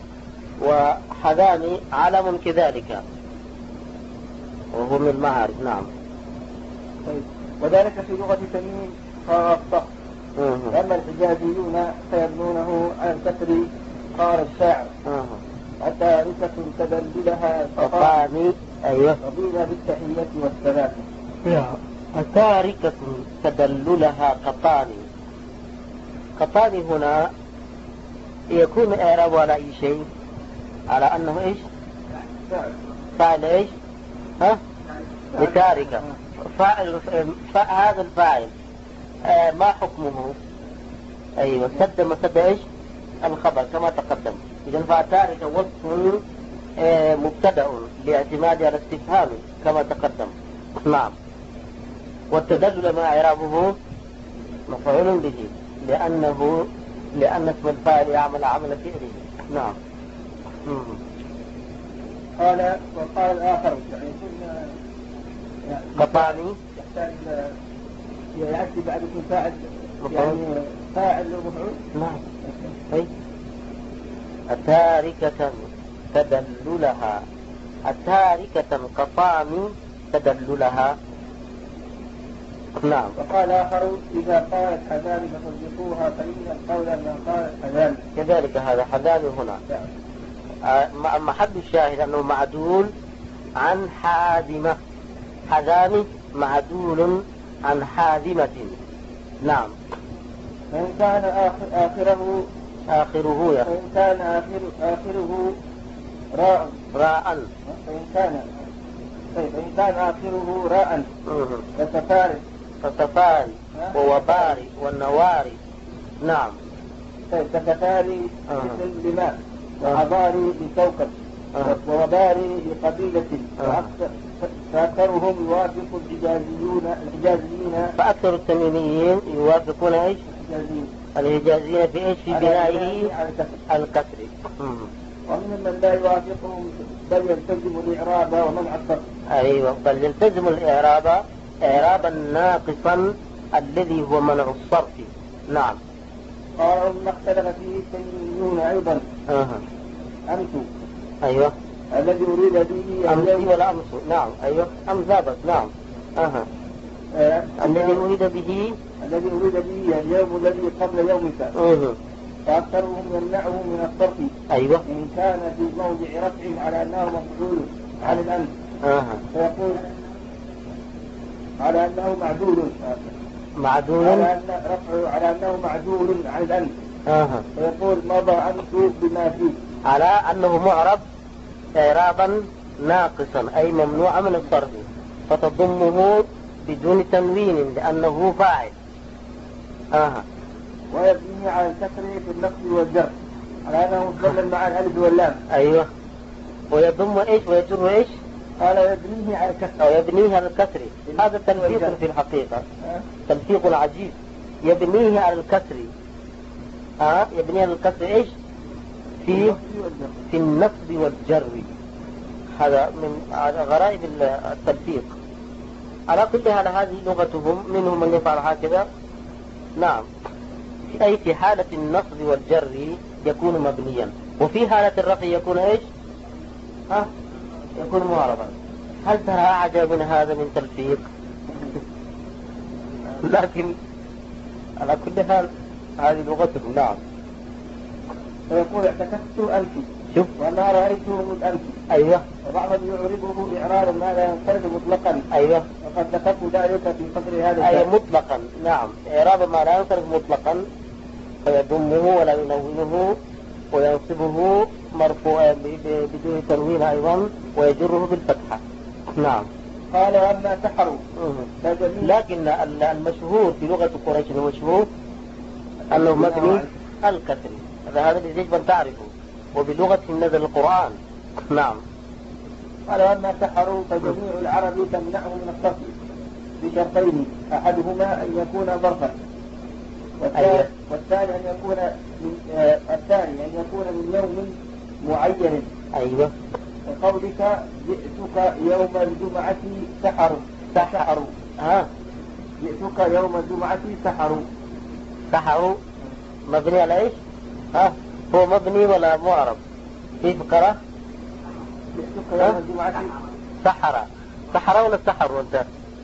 وحذان علم كذلك وهو من المعارف. نعم. طيب. وذلك في لغة تميم خاصة، أما الحجازيون فيبنونه على الكسر. قال الشاعر التاركة تدللها قطاني. أيوة. فضيلة بالتحية والسلام. التاركة تدللها قطاني. قطاني هنا يكون إعراب على أي شيء؟ على أنه إيش؟ فاعل إيش؟ ها؟ بتاركة. فاعل هذا الفاعل آه ما حكمه؟ أيوة سد مسد إيش؟ الخبر كما تقدم. إذن فالتاركة وصف آه مبتدأ لاعتماد على استفهام كما تقدم. نعم. والتدلل ما إعرابه مفعول به، لأنه لأن اسم الفاعل يعمل عمل فعله. نعم. قال وقال الآخر يعني كنا قطاني يحتاج يأتي بعد اسم فاعل يعني فاعل ومفعول. نعم. أي التاركة تدللها، التاركة قطاني تدللها. نعم. وقال آخر إذا قالت حذان فصدقوها فإن القول ما قالت حذان. كذلك هذا حذان هنا. آه محل الشاهد أنه معدول عن حادمة. حذان معدول عن حادمة. نعم. فإن كان آخر آخره آخره يا فإن كان آخر آخره راء راء فإن كان فإن كان آخره راء فسفاري فسفاري ووباري والنواري. نعم. كفتاري مثل لماء، وعذاري لكوكب، ووباري لقبيلة، فأكثرهم يوافق الحجازيون الحجازيين فأكثر التميميين يوافقون ايش؟ الحجازيين في ايش؟ في بنائه الكسر. ومن من لا يوافقهم بل يلتزم الإعراب ومنع الصرف. ايوه، بل يلتزم الإعراب إعرابا ناقصا الذي هو منع الصرف. نعم. قالوا ما اختلف فيه التيميون أيضا. أه. أمس. أيوه. الذي أريد به أمس ولا أمس. نعم. أيوه. أمس ضابط. نعم. أها. أه. الذي أريد به الذي أريد به اليوم الذي قبل يومك. أه. فأكثرهم يمنعه من الصرف. أيوه. إن كان في موضع رفع على أنه مفعول عن الأمس. أها. فيقول على أنه معدول. معدول. على أن رفعه على أنه معدول عن الأمس. أها. فيقول مضى أمس بما فيه. على أنه معرب إعرابا ناقصا أي ممنوع من الصرف، فتضمه بدون تنوين لأنه فاعل. أها. ويبنيه على الكسر في النصب والجر على أنه مضمن مع الألف واللام. أيوه. ويضم إيش ويجر إيش؟ قال يبنيه على الكسر. أو يبنيه على الكسر. هذا تلفيق في الحقيقة. أه؟ تلفيق عجيب. يبنيه على الكسر. ها؟ أه؟ يبنيه على الكسر إيش؟ في في النصب والجر. هذا من غرائب التلفيق. على كل حال هذه لغتهم، منهم من يفعل هكذا. نعم. أي في حالة النصب والجر يكون مبنيا، وفي حالة الرفع يكون إيش؟ ها؟ يكون معربا. هل ترى أعجب من هذا من تلفيق؟ لكن على كل حال هذه لغتهم. نعم. ويقول اعتكفت أنفي. شوف. وما رأيته مذ أنفي. أيوه. وبعضهم يعربه إعرابا ما لا ينفرد مطلقا. أيوه. وقد ذكرت ذلك في فصل هذا. أي مطلقا. نعم. إعرابا ما لا ينفرد مطلقا فيضمه ولا ينونه وينصبه مرفوعا بدون تنوين أيضا ويجره بالفتحة. نعم. قال وأما سحروا. لكن المشهور في لغة قريش المشهور أنه مبني الكسر. هذا الذي يجب أن تعرفه، وبلغتهم نزل القرآن. نعم. قال وأما سحروا فجميع العرب تمنعه من الصرف بشرطين، أحدهما أن يكون ظرفا، والثاني, والثاني أن يكون من آه الثاني أن يكون من يوم معين. أيوة. وقولك جئتك يوم الجمعة سحروا. سحروا. ها. جئتك يوم الجمعة سحروا. سحروا مبني على إيش؟ ها. هو مبني ولا معرب؟ كيف قرأ؟ جئتك يوم الجمعة سحر. سحر ولا سحر وانت؟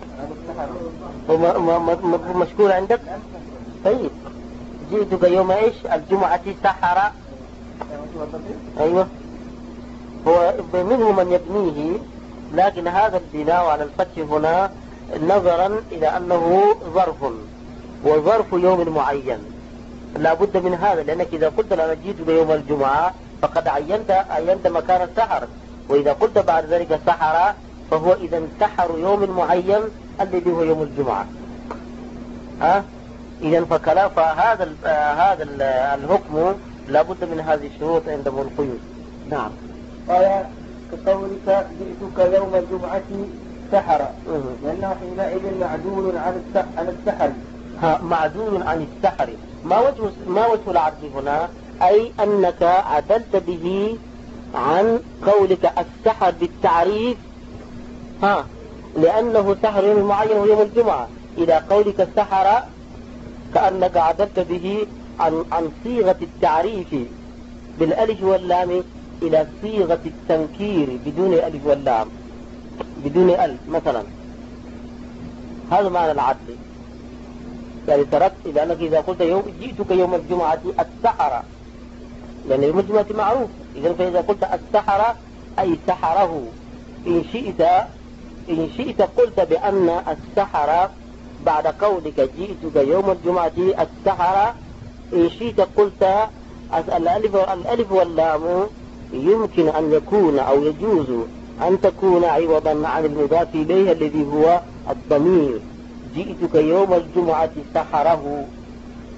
هو مشكول عندك؟ طيب. جئتك يوم إيش؟ الجمعة سحر. أيوة. هو منه من يبنيه، لكن هذا البناء على الفتح هنا نظرا إلى أنه ظرف، وظرف يوم معين لا بد من هذا، لأنك إذا قلت لنا جئتك يوم الجمعة فقد عينت عينت مكان السحر، وإذا قلت بعد ذلك سحر فهو إذا سحر يوم معين الذي هو يوم الجمعة. ها؟ أه؟ إذا فكلا فهذا ال هذا ال الحكم لا بد من هذه الشروط عندهم القيود. نعم. قال كقولك جئتك يوم الجمعة سحر، لأنه حينئذ معدول عن عن السحر. ها، معدول عن السحر. ما وجه ما وجه العدل هنا؟ أي أنك عدلت به عن قولك السحر بالتعريف، ها، لأنه سحر يوم معين ويوم الجمعة، إلى قولك السحر كأنك عدلت به عن عن صيغة التعريف بالألف واللام إلى صيغة التنكير بدون ألف واللام، بدون ألف مثلا. هذا معنى العدل. يعني تركت إذا أنك إذا قلت يوم جئتك يوم الجمعة السحر، لأن يوم الجمعة معروف، إذا فإذا قلت السحر أي سحره. إن شئت إن شئت قلت بأن السحر بعد قولك جئتك يوم الجمعة السحر، إن شئت قلت الألف الألف واللام يمكن أن يكون أو يجوز أن تكون عوضا عن المضاف إليه الذي هو الضمير. جئتك يوم الجمعة سحره،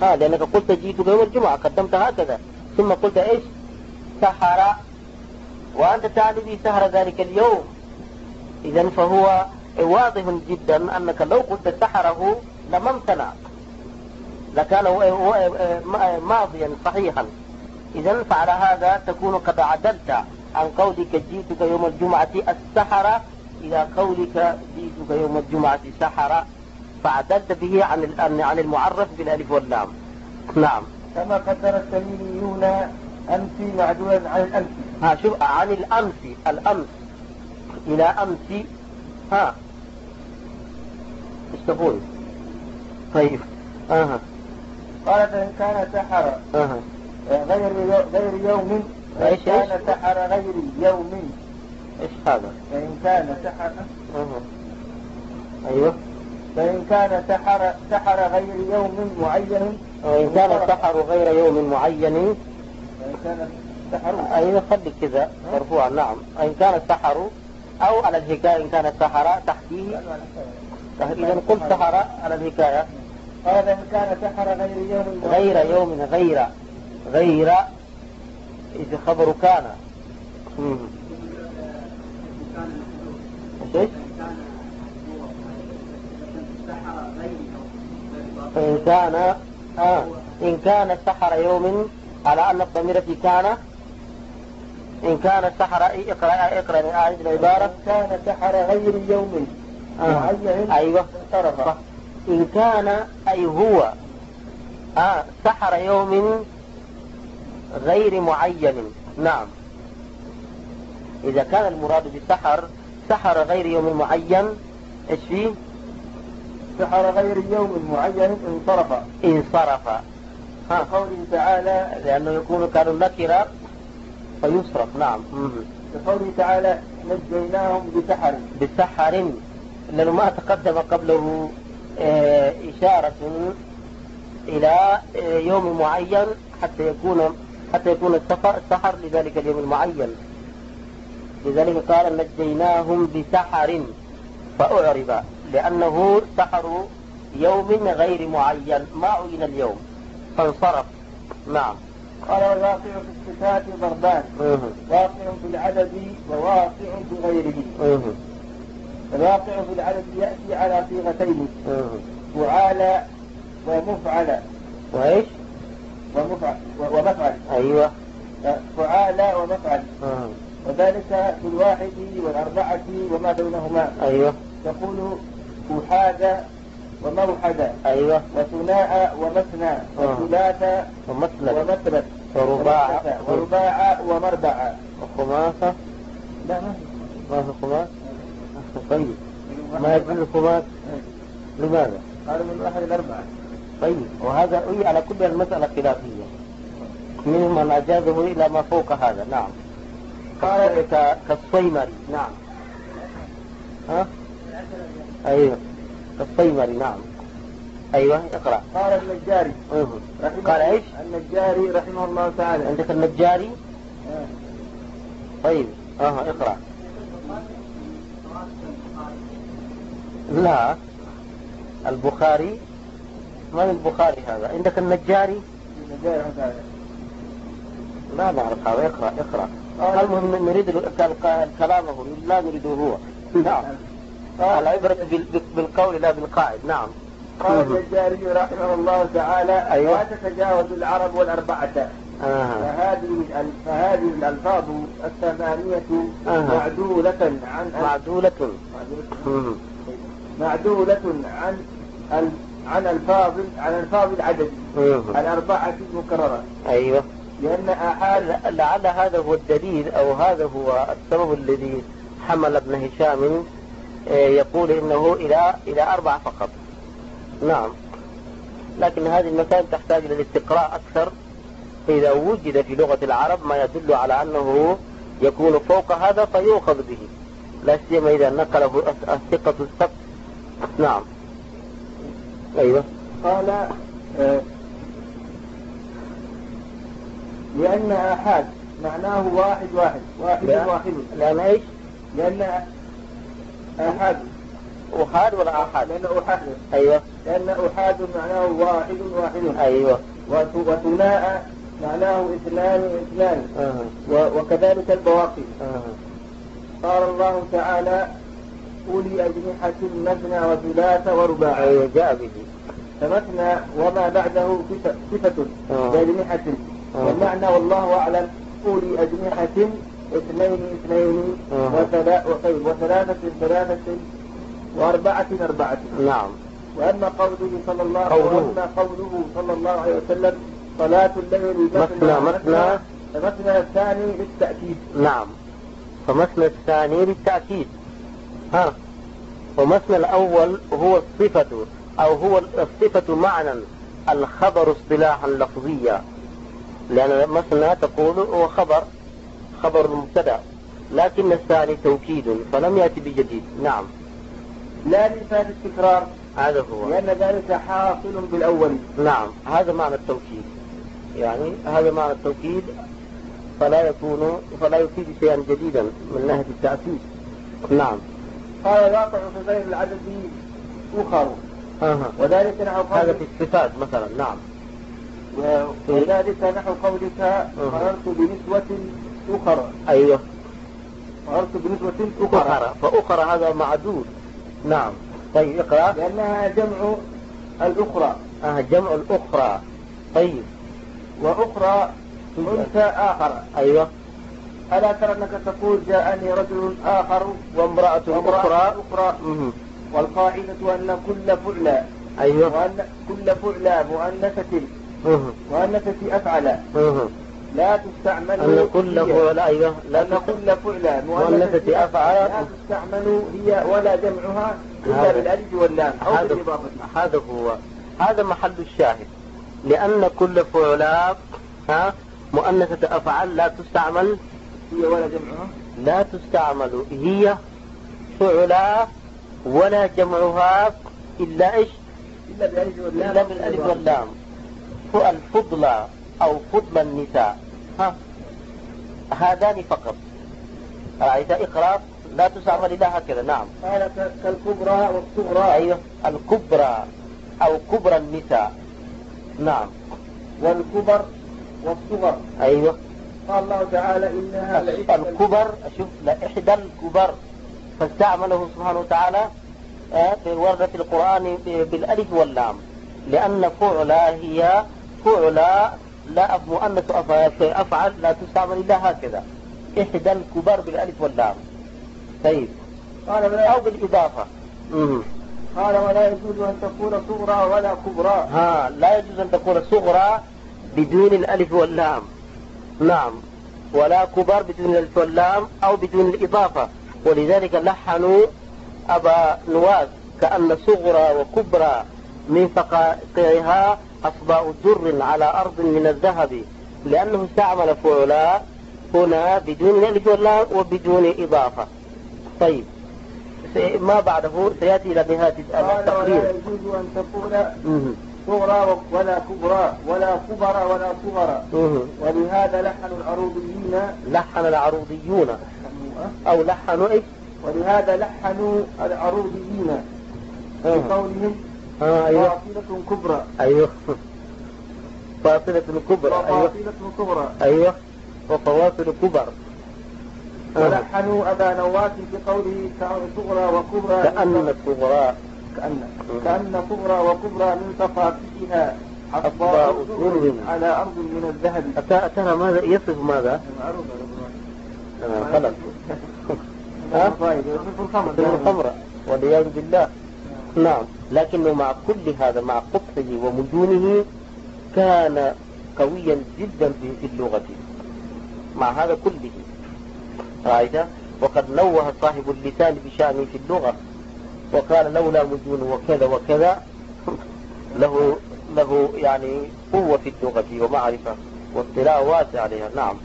ها لأنك قلت جئتك يوم الجمعة قدمت هكذا، ثم قلت إيش سحر، وأنت تعني به سهر ذلك اليوم. إذن فهو واضح جدا أنك لو قلت سحره لم امتنع، لكان ماضيا صحيحا. إذن فعلى هذا تكون قد عدلت عن قولك جئتك يوم الجمعة السحر إلى قولك جئتك يوم الجمعة سحر، فعدلت به عن عن المعرف بالالف واللام. نعم. كما قدر التميميون أمس معدولا عن الأمس. ها شوف عن الأمس، الأمس إلى أمس. ها ايش تقول؟ طيب اها قال فإن كان سحر اها غير غير يوم، فإن كان سحر غير يوم. ايش هذا؟ فإن كان سحر اها ايوه فإن كان سحر سحر غير يوم معين، وإن كان سحر غير يوم معين. فإن كان سحر ايوه خلي كذا مرفوعا. نعم. إن كان السحر أو على الحكاية إن كان السحر تحتيه. إذا قلت سحر على الحكاية. قال إن كان سحر غير يوم غير يوم غير غير إذا خبر كان. ايش؟ فإن كان آه إن كان سحر يوم على أن الضمير في كان. إن كان سحر اقرأ اقرأ أعيد العبارة. إن كان سحر غير يوم معين. آه. أيوة صرف. إن كان أي هو آه سحر يوم غير معين. نعم. إذا كان المراد بالسحر سحر غير يوم معين إيش فيه؟ سحر غير يوم معين انصرف. انصرف. ها قوله تعالى لأنه يكون كانوا نكرة فيصرف. نعم. قوله تعالى نجيناهم بسحر. بسحر لأنه ما تقدم قبله اه إشارة إلى اه يوم معين حتى يكون حتى يكون السفر السحر لذلك اليوم المعين. لذلك قال نجيناهم بسحر فأعرب لأنه سحر يوم غير معين ما عين اليوم فانصرف. نعم. قال والواقع في الصفات ضربان، واقع في العدد وواقع في غيره. الواقع في العدد يأتي على صيغتين، فعال ومفعل. وإيش؟ ومفعل ومفعل. أيوة. فعال ومفعل. أه. وذلك في الواحد والأربعة وما بينهما. أيوة. تقول أحاد وموحد. أيوة. وثناء ومثنى. وثلاث ومثلث ومثلث. ورباع ورباع ومربع. وخماسة. لا ما ما في خماس. طيب ما يكون الخماس لماذا؟ قالوا من واحد الأربعة. طيب وهذا أي على كل المسألة خلافية، منهم من أجازه إلى ما فوق هذا. نعم. قال كالصيمري. نعم. ها؟ أيوه كالصيمري. نعم. أيوه اقرأ. قال النجاري. قال إيش؟ النجاري رحمه الله تعالى. عندك النجاري؟ اه. طيب اه اقرأ. لا البخاري ما من البخاري هذا. عندك النجاري؟ النجاري تعالى. لا نعرف هذا. اقرأ اقرأ. المهم نريد كلامه لا نريده هو. نعم. العبرة بالقول لا بالقاعد. نعم. قال النجاري رحمه الله تعالى أيوة. لا تتجاوز العرب والأربعة. آه. فهذه فهذه الألفاظ الثمانية آه. معدولة عن معدولة معدولة, معدولة عن عن الفاظ عن الفاظ العدد الأربعة المكررة. أيوة. لأن أحد لعل هذا هو الدليل أو هذا هو السبب الذي حمل ابن هشام يقول إنه إلى إلى أربعة فقط. نعم. لكن هذه المسائل تحتاج إلى الاستقراء أكثر، فإذا وجد في لغة العرب ما يدل على أنه يكون فوق هذا فيؤخذ به، لا سيما إذا نقله الثقة السبت. نعم. أيوة. قال آه لأن أحد معناه واحد واحد واحد واحد. لأن إيش؟ لأن أحد أحاد ولا أحد؟ لأن أحاد. أيوة. لأن أحاد معناه واحد واحد. أيوة. وثناء معناه اثنان اثنان. آه. وكذلك البواقي. آه. قال الله تعالى أولي أجنحة مثنى وثلاث ورباع. أيوة جاء به. فمثنى وما بعده صفة لأجنحة. والمعنى والله أعلم أولي أجنحة اثنين اثنين وثلاثة ثلاثة وأربعة أربعة. نعم. وأما قوله صلى الله قوله. قوله صلى الله عليه وسلم صلاة الليل مثنى مثنى فمثنى الثاني للتأكيد. نعم. فمثنى الثاني للتأكيد. ها. ومثنى الأول هو الصفة أو هو الصفة معنى الخبر اصطلاحا لفظيا، لأن مثنى تقول هو خبر خبر المبتدا، لكن الثاني توكيد فلم يأتي بجديد. نعم. لا لفاد التكرار، هذا هو، لأن ذلك حاصل بالأول. نعم هذا معنى التوكيد، يعني هذا معنى التوكيد فلا يكون فلا يفيد شيئا جديدا من ناحية التأكيد. نعم. قال الواقع في غير العدد أخر. أه. وذلك نحو هذا في الصفات مثلا. نعم. وذلك نحو قولك مررت بنسوة أخرى. أيوه. مررت بنسوة أخرى. أخرى. فأخرى هذا معدود. نعم. طيب اقرأ. لأنها جمع الأخرى. آه جمع الأخرى. طيب. وأخرى أنثى آخر. أيوه. ألا ترى أنك تقول جاءني رجل آخر وامرأة أخرى. أخرى. والقاعدة أن كل فعلى. أيوه. وأن كل فعلى مؤنثة مؤنثة أفعل أه. لا تستعمل. أن كل فعلى. أيوه. لا أن كل فعلى مؤنثة أفعل لا تستعمل هي ولا جمعها إلا بالألف واللام أو هذا بالإضافة. هذا هو هذا محل الشاهد، لأن كل فعلى ها مؤنثة أفعل لا تستعمل هي ولا جمعها. لا تستعمل هي فعلى ولا جمعها إلا إيش؟ إلا بالألف واللام. إلا بالألف واللام. الفضلى أو فضل النساء ها هذان فقط. رأيت إقرار لا تستعمل إلا هكذا. نعم. قال كالكبرى والصغرى. أيوه. الكبرى أو كبرى النساء. نعم. والكبر والصغر. أيوه. قال الله تعالى إنها الكبر شوف لإحدى الكبر فاستعمله سبحانه وتعالى في الوردة في القرآن بالألف واللام، لأن فعلى هي فعلى لا مؤنث أفعل لا تستعمل إلا هكذا، إحدى الكبر بالألف واللام. طيب. قال أو بالإضافة. مم. قال ولا يجوز أن تكون صغرى ولا كبرى. ها لا يجوز أن تكون صغرى بدون الألف واللام. نعم. ولا كبر بدون الألف واللام أو بدون الإضافة، ولذلك لحنوا أبا نواس كأن صغرى وكبرى من فقائها أصباء در على أرض من الذهب، لأنه استعمل فعلا هنا بدون الألف واللام وبدون إضافة. طيب ما بعده سيأتي إلى نهاية التقرير. ولا يجوز أن تكون صغرى ولا كبرى ولا كبرى ولا صغرى. ولهذا لحن العروضيين لحن العروضيون أو لحنوا إيش؟ ولهذا لحنوا العروضيين بقولهم فاصلة كبرى. أيوه. فاصلة كبرى. أيوه. فاصلة كبرى. أيوه. وفواصل كبر. ولحنوا أبا نواس بقوله صغرى وكبرى كأن صغرى كأن كأن صغرى وكبرى من تفاصيلها أصباء در على أرض من الذهب. أترى ماذا يصف ماذا؟ خلق. يصف الخمر والعياذ بالله. نعم. لكنه مع كل هذا مع قبحه ومجونه كان قويا جدا في اللغة مع هذا كله. رأيت؟ وقد نوه صاحب اللسان بشأنه في اللغة وقال لولا مجون وكذا وكذا له له يعني قوة في اللغة ومعرفة واطلاع واسع عليها. نعم.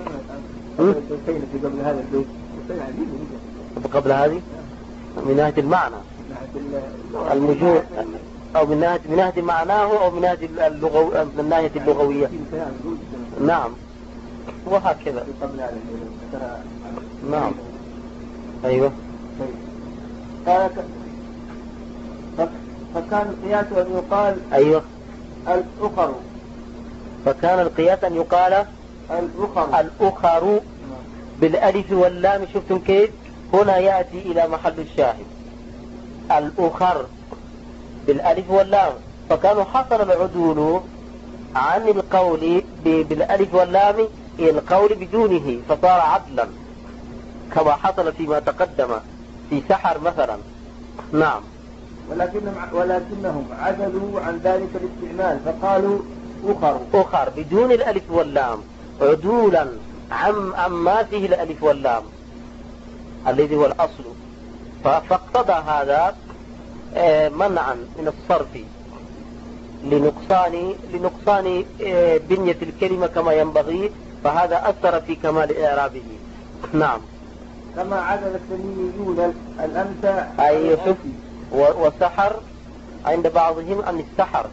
قبل هذا البيت قبل هذه من ناحية المعنى المجون أو من ناحية من ناحية معناه أو من ناحية اللغة من ناحية اللغوية. نعم. وهكذا. قبل نعم. أيوه. قال فكان القياس أن يقال أيوه الأخر. فكان القياس أن يقال الأخر الأخر بالألف واللام. شفتم كيف؟ هنا يأتي إلى محل الشاهد الأخر بالألف واللام. فكانوا حصل العدول عن القول بالألف واللام إلى القول بدونه فصار عدلا كما حصل فيما تقدم في سحر مثلا. نعم. ولكنهم ولكنهم عدلوا عن ذلك الاستعمال فقالوا أخر أخر بدون الألف واللام عدولا عن عما فيه الألف واللام الذي هو الأصل. فاقتضى هذا منعا من الصرف لنقصان لنقصان بنية الكلمة كما ينبغي. فهذا أثر في كمال إعرابه. نعم. كما عدل التميميون الأمثى. أي شوف وسحر عند بعضهم أن السحر.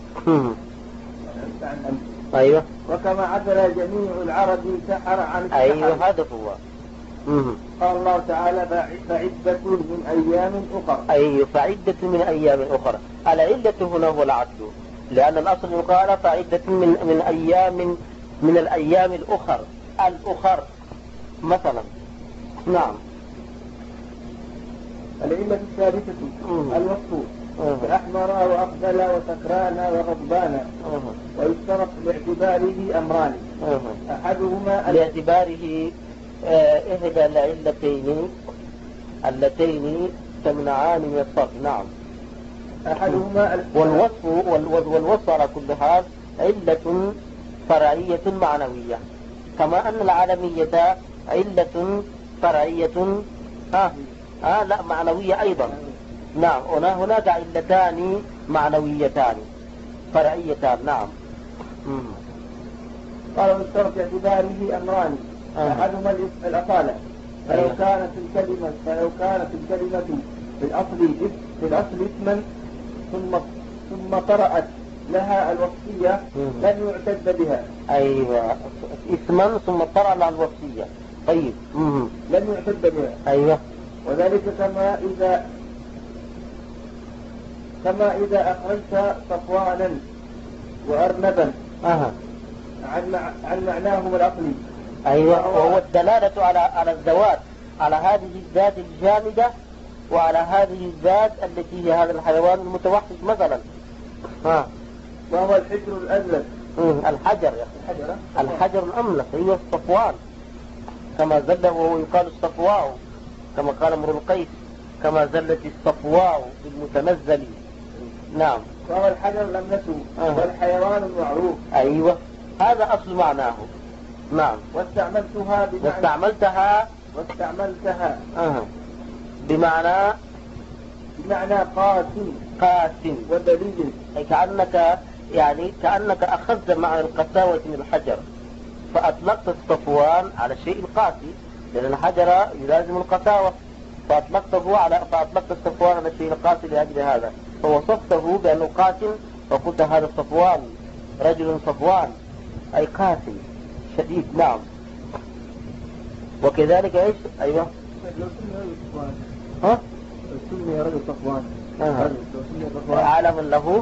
أيوه. وكما عدل جميع العرب سحر عن السحر. أيوه هذا هو. قال الله تعالى فعدة من أيام أخرى. أيوه فعدة من أيام أخرى. العلة هنا هو العدل لأن الأصل يقال فعدة من من أيام من الأيام الأخر الأخر مثلا. نعم. العلة الثالثة الوصف فأحمر وأقبل وسكران وغضبان. ويشترط لاعتباره أمران. أحدهما لاعتباره إحدى العلتين اللتين تمنعان من الصرف. نعم. أحدهما والوصف والوصف على كل حال علة فرعية معنوية كما أن العالمية علة فرعية ها آه لا معنوية أيضا. نعم. هنا هناك علتان معنويتان فرعيتان. نعم. قال ويشترط باعتباره أمران. أحدهما الأصالة فلو كانت الكلمة فلو كانت الكلمة في الأصل في الأصل اسما ثم ثم طرأت لها الوصفية لن يعتد بها. أيوة اسما ثم طرأ لها الوصفية. طيب لن يعتد بها. أيوة. وذلك كما إذا كما إذا أخرجت صفوانا وأرنبا أها. عن عن معناهم الأصلي. أيوة. وهو الدلالة على على الذوات على هذه الذات الجامدة وعلى هذه الذات التي هي هذا الحيوان المتوحش مثلا. ها. وهو الحجر الأزلق. الحجر يا الحجر الحجر الأملس. أيوة الصفوان كما زل وهو يقال الصفواء كما قال امرؤ القيس كما زلت الصفواء بالمتنزل. نعم. وهو الحجر الأملس والحيوان المعروف. أيوة هذا أصل معناه. نعم. واستعملتها بمعنى واستعملتها واستعملتها أه. بمعنى بمعنى قاسم قاسم ودليل. أي كأنك يعني كأنك أخذت معنى القساوة من الحجر فأطلقت الصفوان على الشيء القاسي لأن الحجر يلازم القساوة فأطلقته على فأطلقت الصفوان على الشيء القاسي لأجل هذا فوصفته بأنه قاسم فقلت هذا الصفوان رجل صفوان أي قاسي شديد. نعم. وكذلك ايش؟ ايوه. لو سمي رجل صفوان ها؟ لو سمي رجل صفوان آه. علم له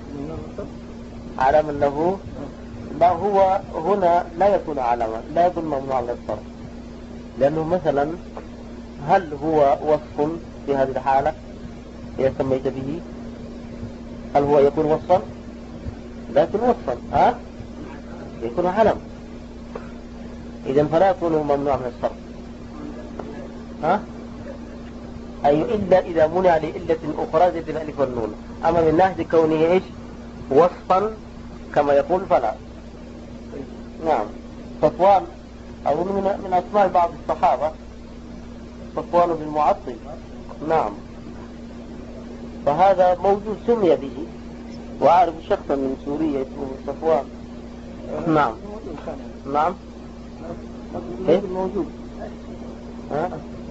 علم له ما هو هنا لا يكون علما لا يكون ممنوع من الصرف لأنه مثلا هل هو وصف في هذه الحالة إذا سميت به هل هو يكون وصفا؟ لا يكون وصفا. ها؟ يكون علم إذن فلا يكون ممنوع من الصرف. ها؟ أي إلا إذا منع لإلة أخرى زي الألف والنون. أما من ناحية كونه إيش وصفا كما يقول فلا. نعم. صفوان أظن من, من أسماء بعض الصحابة صفوان بن معطل. نعم. فهذا موجود سمي به وأعرف شخصا من سوريا اسمه صفوان. نعم. نعم. إيه؟ موجود. ها؟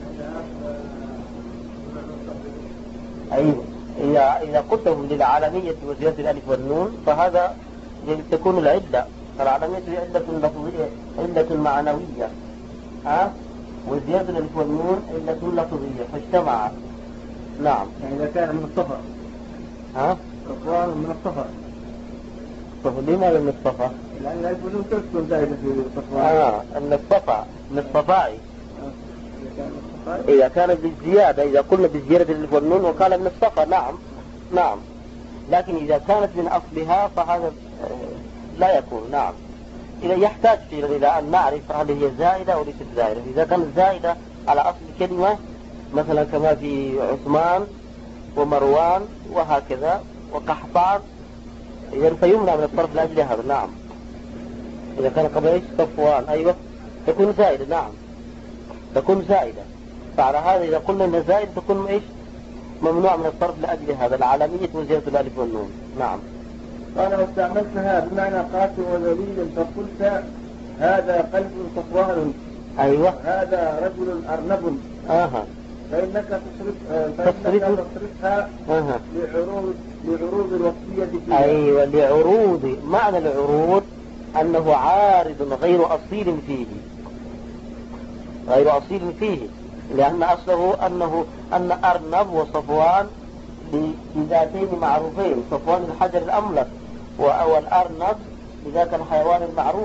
أيوة. إذا إذا قلته للعالمية وزيادة الألف والنون فهذا تكون العلة. فالعالمية علة لفظية علة معنوية. ها؟ وزيادة الألف والنون علة لفظية فاجتمع. نعم. يعني إذا كان من الصفر. ها؟ صفوان من الصفا. لماذا من الصفا؟ لأن الألف والنون تسكن زائدة في صفوان. آه من الصفا من الصفاء. إذا كانت بالزيادة، إذا قلنا بزيادة الألف والنون وقال من الصفا، نعم نعم. لكن إذا كانت من أصلها فهذا لا يكون. نعم. إذا يحتاج فيه إلى أن نعرف هل هي زائدة أو ليست زائدة. إذا كانت زائدة على أصل الكلمة مثلا كما في عثمان ومروان وهكذا وقحطان، إذا فيمنع من الصرف لأجل هذا. نعم. إذا كان قبل إيش صفوان، أيوة، تكون زائدة. نعم تكون زائدة. فعلى هذا إذا قلنا إنها زائدة تكون إيش ممنوع من الصرف لأجل هذا، العالمية وزيادة الألف والنون. نعم. قال واستعملتها بمعنى قاسم وذليل فقلت هذا قلب صفوان، أيوة، هذا رجل أرنب. آها. فإنك تصرف فإنك تصرفها آها. لعروض لعروض الوصية فيها. أيوة، لعروض. معنى العروض أنه عارض غير أصيل فيه، غير أصيل فيه، لأن أصله أنه أن أرنب وصفوان بذاتين معروفين، صفوان الحجر الأملك والأرنب بذاك الحيوان المعروف.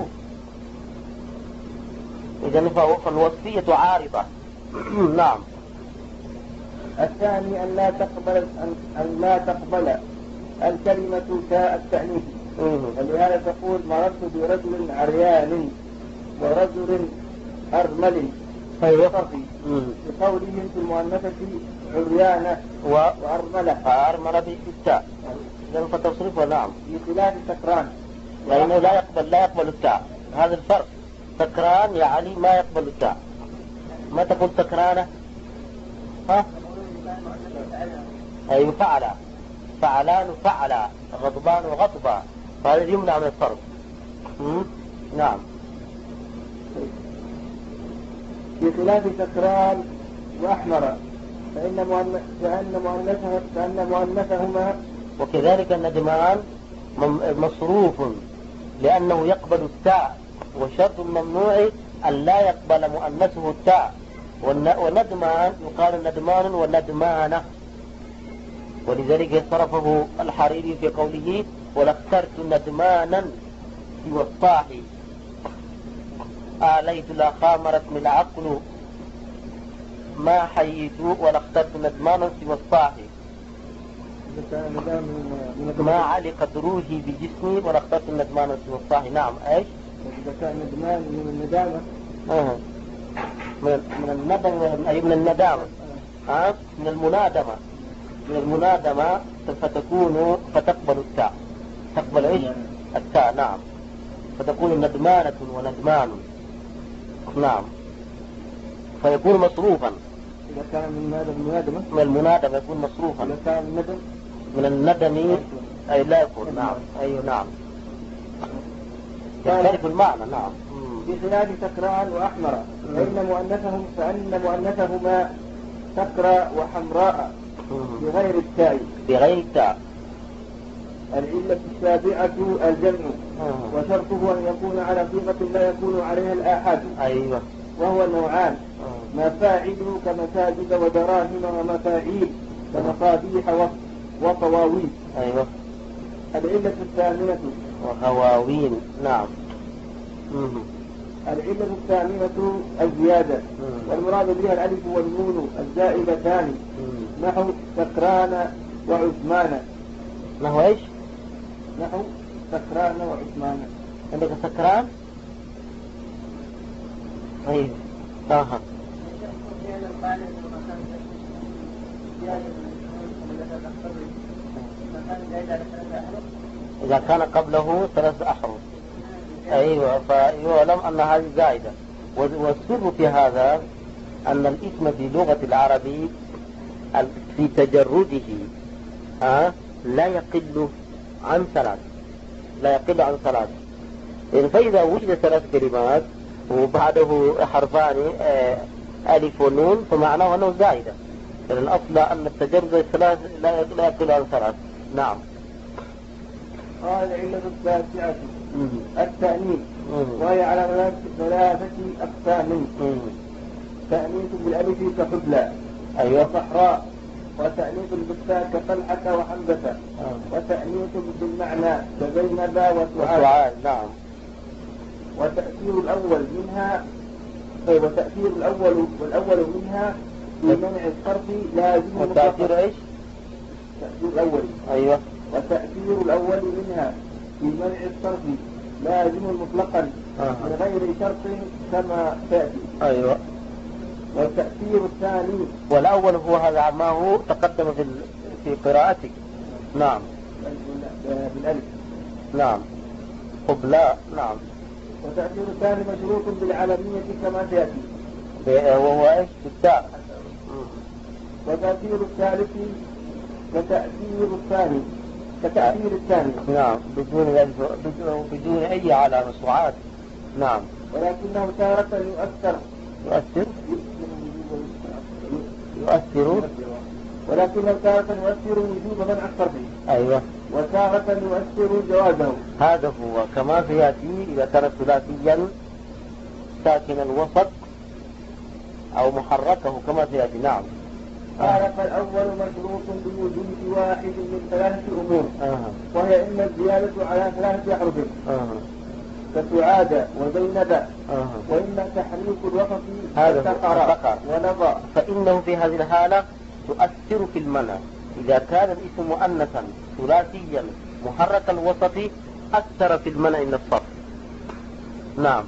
إذن فالوصية عارضة. نعم. الثاني أن لا تقبل أن, أن لا تقبل الكلمة تاء التأنيث، ولهذا تقول مررت برجل عريان ورجل أرمل. فيقضي بقولهم في المؤنثة عريانة وأرملة فأرمل بالتاء، إذن فتصرفها. نعم. بخلاف سكران، لأنه لا يقبل لا يقبل التاء. هذا الفرق. سكران يعني ما يقبل التاء. ما تقول سكرانة؟ ها؟ أي فعل فعلان فعلا، غضبان وغضبا، فهذا يمنع من الصرف. نعم. بخلاف سكران وأحمر فإن مؤنث فإن مؤنثه فإن مؤنثهما. وكذلك الندمان مصروف لأنه يقبل التاء، وشرط الممنوع أن لا يقبل مؤنثه التاء. وندمان يقال ندمان وندمانة، ولذلك صرفه الحريري في قوله ولاخترت ندمانا سوى الصاحي، آليت لا خامرت من العقل ما حييت ولاخترت ندمانا سوى الصاحي، ما علقت روحي بجسمي ولاخترت ندمانا سوى الصاحي. نعم. ايش؟ إذا كان ندمان من الندامة آه. من الندم، أي من الندامة، آه. من المنادمة، من المنادمة فتكون فتقبل التاء، تقبل ايش؟ التاء. نعم. فتكون ندمانة وندمان. نعم. فيكون مصروفا. إذا كان من هذا المنادمة من المنادمة يكون مصروفا. إذا كان الندم من الندم أي لا يكون. نعم. أي نعم. يختلف المعنى. نعم. بخلاف سكران وأحمر فإن مؤنثهم فإن مؤنثهما سكرى وحمراء بغير التاء. بغير التاء. العلة السابعة الجمع، وشرطه أن يكون على صيغة لا يكون عليها الآحاد. أيوة. وهو نوعان: مفاعل كمساجد ودراهم، ومفاعيل كمصابيح وطواوين. أيوة. العلة الثامنة وهواوين. نعم. العلة الثامنة الزيادة، والمراد بها الألف والنون الزائدتان، نحو سكران وعثمان. نحو ايش؟ نحو سكران وعثمان. عندك سكران؟ طيب. اها. إذا كان قبله ثلاث أحرف. أيوة. فيعلم أن هذه زائدة. والسر في هذا أن الاسم في لغة العربي في تجرده أه لا يقل عن ثلاث، لا يقل عن ثلاث. فإذا وجد ثلاث كلمات وبعده حرفان ألف ونون فمعناه أنه زائدة، لأن الأصل أن التجرد الثلاث لا يقل عن ثلاث. نعم. قال العلة التاسعة التأنيث، وهي على ثلاثة أقسام: تأنيث بالألف كحبلى، أيوة، صحراء، وتأنيث بالتاء كطلحة وحمزة. وتأنيث بالمعنى كزينب وسعاد. وسعاد نعم. وتأثير الأول منها وتأثير الأول والأول منها في منع الصرف لازم. والتأثير ايش؟ تأثير الأول. ايوه. وتأثير الأول منها في منع الصرف لازم مطلقا آه. من غير شرط كما تأتي. ايوه. والتأثير الثاني والأول هو هذا ما هو تقدم في في قراءتك. نعم. بالألف. نعم. قبلاء. نعم. وتأثير الثاني مشروط بالعالمية كما تأتي. وهو ايش؟ بالتاء. وتأثير الثالث كتأثير الثاني كتأثير الثاني. نعم. بدون بدون أي علامة سعاد. نعم. ولكنه تارة يؤثر يؤثر يؤثر ولكنه تارة يؤثر وجوب منع الصرف. أيوة. وتارة يؤثر جوازه. هذا هو كما سيأتي إذا كان ثلاثيا ساكن الوسط أو محركه كما سيأتي. نعم. قال فالأول مشروط بوجود واحد من ثلاثة أمور. آه. وهي إما الزيادة على ثلاثة أحرف آه. كسعاد وزينب. آه. وإما تحريك الوسط كسقر ونضى. فإنه في هذه الحالة تؤثر في المنع. إذا كان الاسم مؤنثا ثلاثيا محرك الوسط أثر في المنع من الصرف. نعم.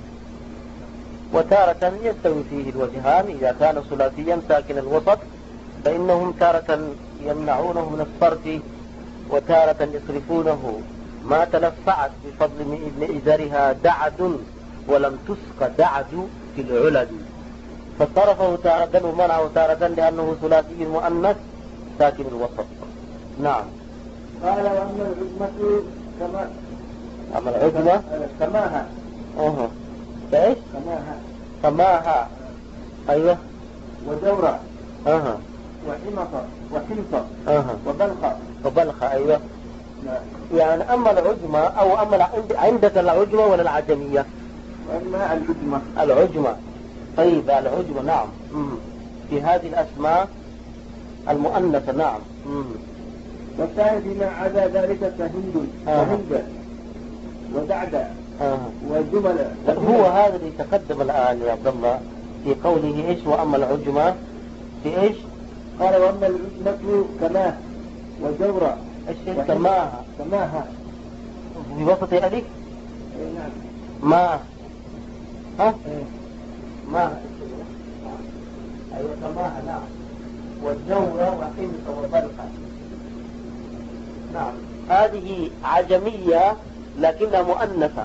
وتارة يستوي فيه الوجهان. إذا كان ثلاثيا ساكن الوسط فإنهم تارة يمنعونه من الصرف وتارة يصرفونه. ما تلفعت بفضل ابن إزارها دعد ولم تسق دعد في العلد، فصرفه تارة ومنعه تارة لأنه ثلاثي مؤنث ساكن الوسط. نعم. قال وأما العجمة كما أما العجمة كماها. أها. كيف؟ كماها. كماها. أيوة. وجورة. أها. وحمصة وحمصة. أها. وبلخة. وبلخة. أيوة. يعني أما العجمة أو أما عندك العجمة ولا العجمية؟ وأما العجمة. العجمة. طيب العجمة. نعم. مم. في هذه الأسماء المؤنثة. نعم. مم. والثاني فيما عدا ذلك كهند وهند ودعد آه. وجمل. هو هذا اللي تقدم الآن يا عبد الله في قوله إيش وأما العجمة في إيش؟ قال وأما العجمة كماه وجورة. إيش كماها؟ كماها في وسط ألف. إيه نعم. ما ها إيه. ما أيوة كماها. نعم. والجورة وحمص وبلقة. نعم. هذه عجمية لكنها مؤنثة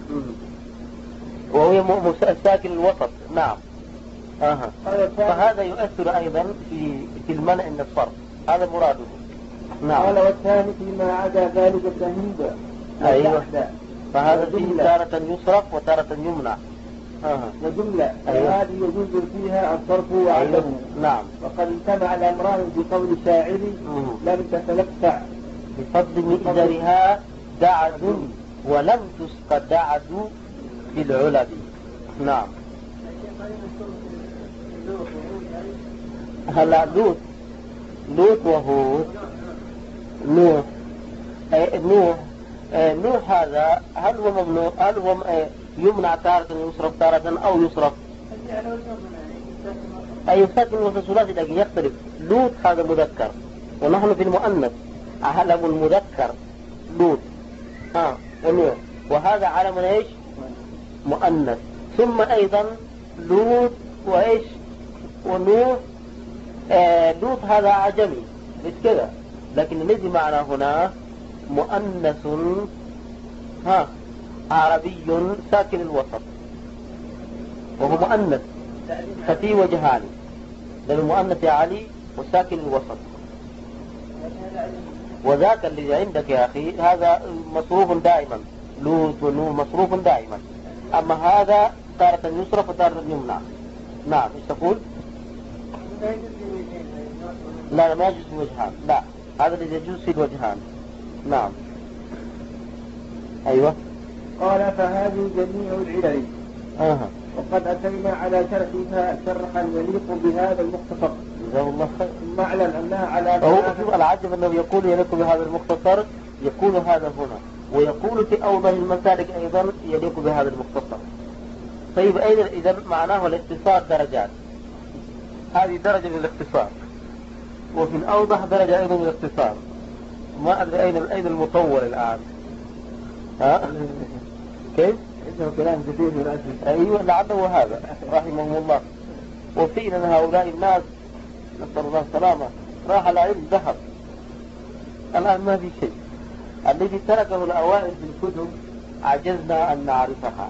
وهي ساكن الوسط. نعم. آه. فهذا يؤثر أيضا في في المنع من الصرف. هذا مراده. نعم. قال والثاني فيما عدا ذلك كهند. أيوة. فهذا فيه تارة يصرف وتارة يمنع. آه. وجملة. أيوة. هذه يجوز فيها الصرف وعدمه. أيوة. نعم. وقد اجتمع الأمران بقول الشاعر لم تتلفع بفضل مئزرها دعد ولم تسق دعد في العلب. نعم. هلا لوط لوط وهود نوح نوح نوح هذا هل هو ممنوع؟ هل هو يمنع تارة يصرف تارة أو يصرف؟ أي ساكن وثلاثي لكن يختلف. لوط هذا مذكر ونحن في المؤنث علم المذكر لوط. آه. ونوح وهذا علم ايش؟ مؤنث. ثم أيضا لوط وإيش ونوح. آه لوط هذا عجمي مش كذا لكن الذي معنا هنا مؤنث ها عربي ساكن الوسط وهو مؤنث ففي وجهان للمؤنث علي وساكن الوسط. وذاك الذي عندك يا أخي هذا مصروف دائما. لوط ونوح مصروف دائما. أما هذا تارة يصرف وتارة يمنع. نعم. ايش تقول؟ لا ما يجوز في الوجهان. لا هذا الذي يجوز في الوجهان. نعم. أيوة. قال فهذه جميع العلل. آه. وقد أتينا على شرحها شرحا يليق بهذا المختصر جزاه الله خير. ثم اعلم أنها على هو شوف العجب أنه يقول يليق بهذا المختصر، يقول هذا هنا، ويقول في أوضح المسالك أيضا يليق بهذا المختصر. طيب أيضا إذا معناه الاختصار درجات، هذه درجة من الاختصار، وفي الأوضح درجة أيضا من الاختصار. ما أدري أين أين المطول الآن. ها؟ كيف؟ إنه كلام كثير من الأجل. أيوة لعله هذا رحمه الله. وفينا هؤلاء الناس نسأل الله السلامة راح العلم ذهب، الآن ما في شيء. الذي تركه الأوائل في الكتب عجزنا أن نعرفها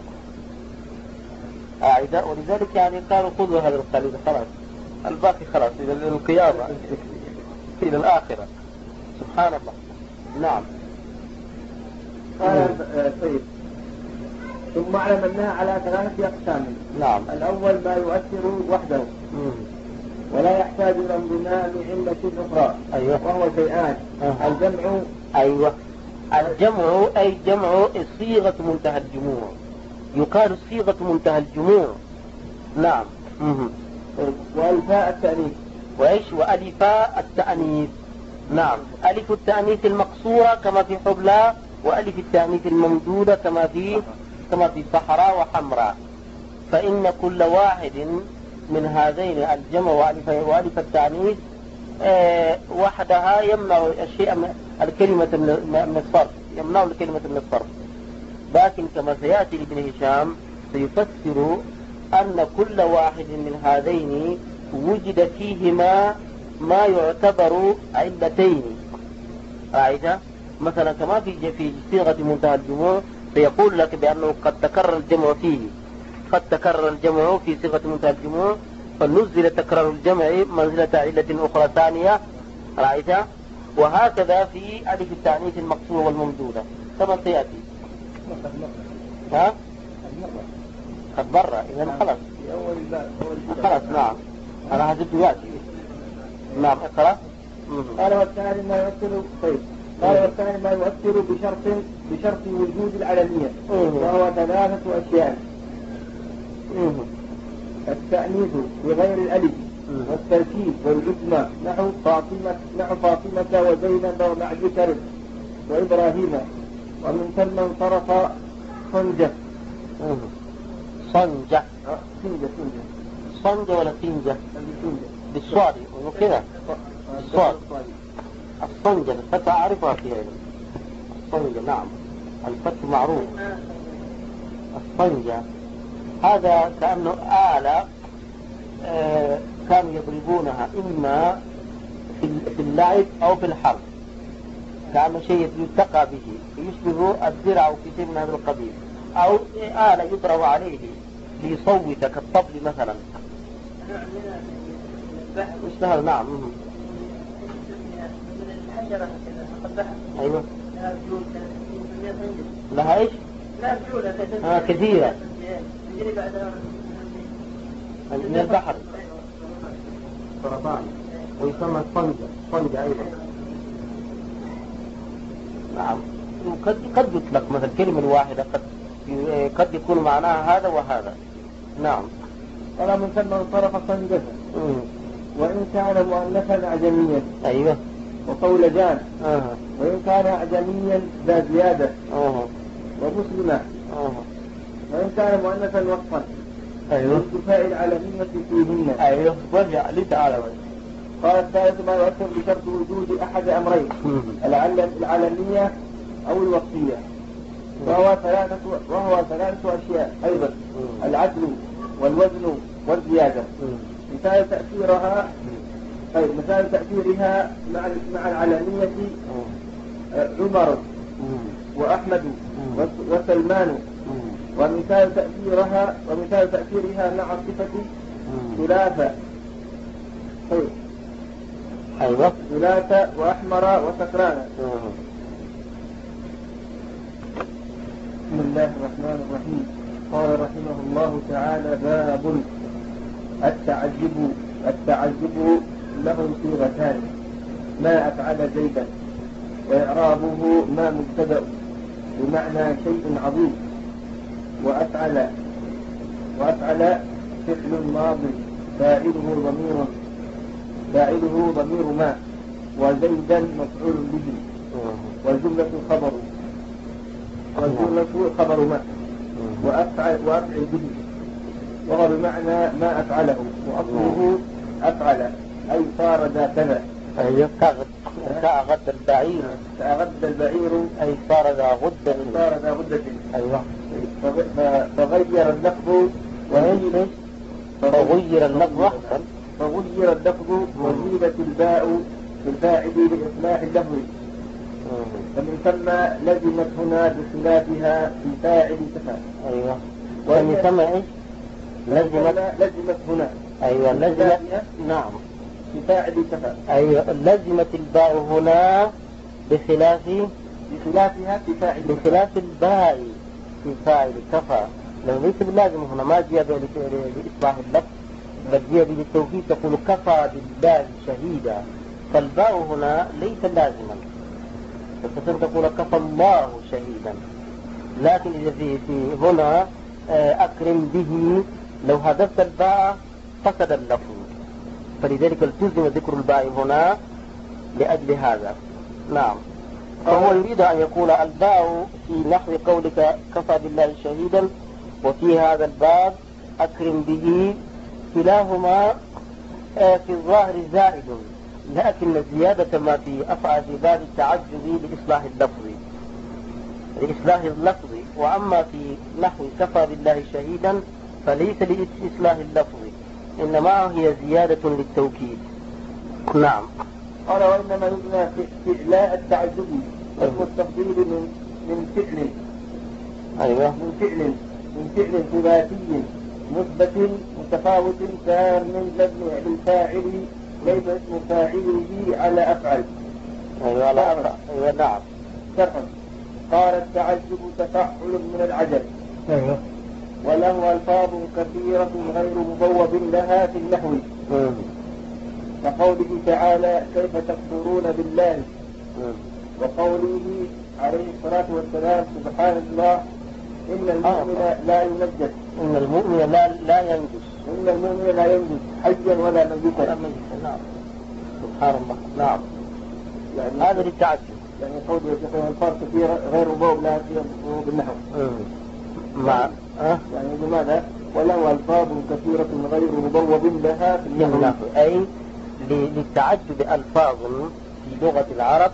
أعداء، ولذلك يعني قالوا خذوا هذا القليل خلاص، الباقي خلاص إلى القيامة إلى الآخرة. سبحان الله. نعم. قال طيب ثم اعلم أنها على ثلاثة أقسام. نعم. الأول ما يؤثر وحده مم. ولا يحتاج إلى انضمام علة أخرى. أيوة. وهو شيئان. أه. الجمع. أيوة. الجمع أي جمع صيغة منتهى الجموع، يقال صيغة منتهى الجموع. نعم. مم. والفاء التأنيث. وإيش؟ وألفاء التأنيث. نعم. ألف التأنيث المقصورة كما في حبلى، وألف التأنيث الممدودة كما في كما في صحراء وحمراء. فإن كل واحد من هذين الجمع وألف وألف التأنيث أه وحدها يمنع الشيء من الكلمة من الصرف، يمنع الكلمة من الصرف. لكن كما سيأتي لابن هشام سيفسر أن كل واحد من هذين وجد فيهما ما يعتبر علتين. رأيت؟ مثلا كما في في صيغة منتهى الجموع سيقول لك بأنه قد تكرر الجمع فيه، قد تكرر الجمع في صيغة منتهى الجموع فنزل تكرار الجمع منزلة علة أخرى ثانية. رأيت؟ وهكذا في ألف التعنيف المقصورة والممدودة كما سيأتي. ها؟ قد برا إذا خلاص خلاص. نعم أنا حسبت يأتي. نعم اقرأ. قال والثاني ما يؤثر طيب قال والثاني ما يؤثر بشرط بشرط وجود العلمية، وهو ثلاثة أشياء. التأنيث بغير الألف، والتركيب والجسم نحو فاطمة نحو فاطمة وزينب ومع ذكر وإبراهيم. ومن ثم انصرف صنجة. صنجة صنجة صنجة صنجة ولا صنجة؟ بالصاد وكذا بالصاد. الصنجة الفتح أعرفها في علم الصنجة. نعم الفتح معروف. الصنجة هذا كأنه آلة آه كانوا يضربونها إما في اللعب أو في الحرب، كأنه شيء يتقى به يشبه الدرع في شيء من هذا القبيل، أو آلة يضرب عليه ليصوت كالطبل مثلا. اشتهر. نعم. أيوة. لها إيش؟ آه كثيرة من البحر سرطان، ويسمى الصنجة صنجة أيضا. نعم. قد قد يطلق مثل كلمة واحدة، قد قد يكون معناها هذا وهذا. نعم. قال من ثم انصرف صنجة وإن كان مؤنثا أعجميا. أيوة. وقول جان. آه. وإن كان أعجميا ذا زيادة. آه. ومسلمة. آه. وإن كان مؤنثا وصفا. أيوة. وانتفاء العالمية فيهن. أيوة. وجع ليس عالمي. قال الثالث ما يؤثر بشرط وجود أحد أمرين، العالمية أو الوصفية، وهو ثلاثة وهو ثلاثة أشياء أيضا: العدل والوزن والزيادة. مثال تأثيرها طيب مثال تأثيرها مع مع العلانية عمر وأحمد وسلمان. ومثال تأثيرها ومثال تأثيرها مع الصفة ثلاثة. طيب أيوة. ثلاثة وأحمر وسكران. بسم الله الرحمن الرحيم. قال رحمه الله تعالى: باب التعجب. التعجب له صيغتان: ما أفعل زيدا، وإعرابه ما مبتدأ بمعنى شيء عظيم. وأفعل وأفعل فعل ماض فاعله ضمير فاعله ضمير ما، وزيدا مفعول به، والجملة خبر والجملة خبر ما، وأفعل وأفعل به، وهو بمعنى ما أفعله، وأصله أفعل أي صار ذا كذا. أي كأغد البعير كأغد البعير أي صار ذا غدة صار ذا غدة. أيوة. فغير اللفظ وإيش فغير اللفظ فغير اللفظ وزيدت الباء بالفاعل لإصلاح اللفظ، فمن ثم لزمت هنا بخلافها في فاعل كفى. أيوة. ومن ثم إيش لزمت لزمت هنا. أيوة لزمت نعم في فاعل كفى. أيوة لزمت الباء هنا بخلاف بخلافها في فاعل بخلاف الباء في فاعل كفى. لو ليس باللازم هنا ما جاء لإصلاح اللفظ بل جاء بالتوكيد تقول كفى بالله شهيدا، فالباء هنا ليس لازما، فتصير تقول كفى الله شهيدا. لكن إذا في, في هنا أكرم به لو هدفت الباء فسد اللفظ، فلذلك التزم ذكر الباء هنا لأجل هذا. نعم. فهو يريد أن يقول الباء في نحو قولك كفى بالله شهيدا، وفي هذا الباب أكرم به، كلاهما في الظاهر زائد، لكن زيادة ما في أفعى في باب التعجب لإصلاح اللفظ لإصلاح اللفظ وأما في نحو كفى بالله شهيدا فليس لإصلاح اللفظ، إنما هي زيادة للتوكيد. نعم. قال وإنما يبنى في إعلاء التعجب وهو التفضيل من من فعل أيوة من فعل من فعل ثلاثي مثبت متفاوت تام مبني للفاعل ليس اسم فاعله على أفعل. أيوة على أفعل. أيوة نعم. شرحا. قال التعجب تفعل من العجب. أيوة. وله ألفاظ كثيرة غير مبوب لها في النحو، كقوله تعالى كيف تكفرون بالله، وقوله عليه الصلاة والسلام سبحان الله إن المؤمن لا ينجس إن المؤمن لا لا ينجس إن المؤمن لا ينجس حيا ولا ميتا. نعم. سبحان الله. نعم. يعني هذا للتعجب، يعني قوله يا ألفاظ كثيرة غير مبوب لها في النحو. مع أه؟ يعني لماذا؟ وله ألفاظ كثيرة غير مبوب لها في النحو، أي للتعجب ألفاظ في لغة العرب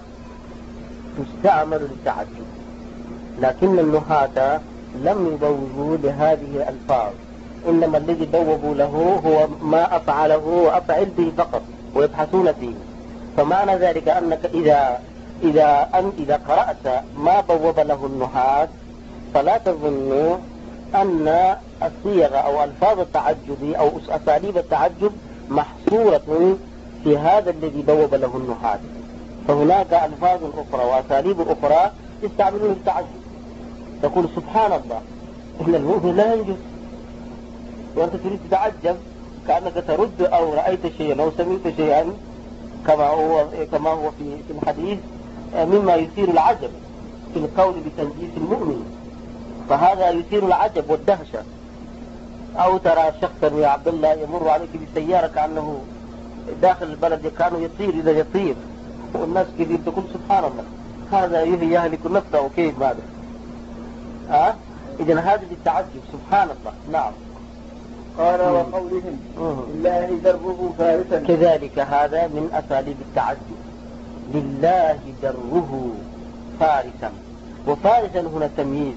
تستعمل للتعجب، لكن النحاة لم يبوبوا لهذه الألفاظ، إنما الذي بوبوا له هو ما أفعله وأفعل به فقط ويبحثون فيه. فمعنى ذلك أنك إذا إذا أن إذا قرأت ما بوب له النحاة فلا تظنوا أن الصيغ أو ألفاظ التعجب أو أساليب التعجب محصورة في هذا الذي بوب له النحاة، فهناك ألفاظ أخرى وأساليب أخرى يستعملون التعجب. تقول سبحان الله إن المؤمن لا ينجس، وأنت تريد تتعجب كأنك ترد أو رأيت شيئا أو سمعت شيئا كما هو كما هو في في الحديث مما يثير العجب في القول بتنجيس المؤمن، فهذا يثير العجب والدهشة. أو ترى شخصا يا عبد الله يمر عليك بالسيارة كأنه داخل البلد كانوا يطير إذا يطير والناس كثير، تقول سبحان الله هذا يهلك نفسه كيف ماذا؟ ها؟ إذن هذا بالتعجب سبحان الله. نعم. قال وقولهم لله دره فارسا، كذلك هذا من أساليب التعجب، لله دره فارسا، وفارسا هنا تمييز،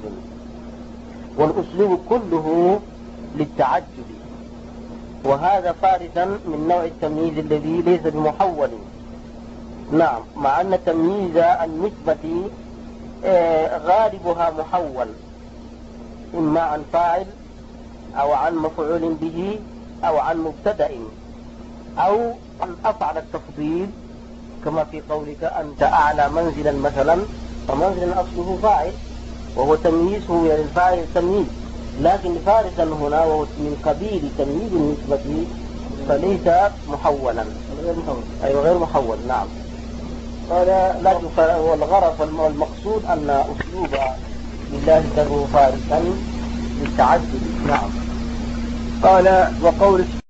والأسلوب كله للتعجب، وهذا فارسا من نوع التمييز الذي ليس بمحول. نعم. مع أن تمييز النسبة غالبها محول، إما عن فاعل أو عن مفعول به أو عن مبتدأ أو عن أفعل التفضيل، كما في قولك أنت أعلى منزلا مثلا، فمنزل أصله فاعل وهو تمييزه يعني الفاعل تمييز، لكن فارسا هنا وهو من قبيل تمييز النسبة فليس محولا. أي غير محول. نعم. قال لكن والغرض والمقصود أن أسلوب لله دره فارسا للتعجب. نعم. قال وقول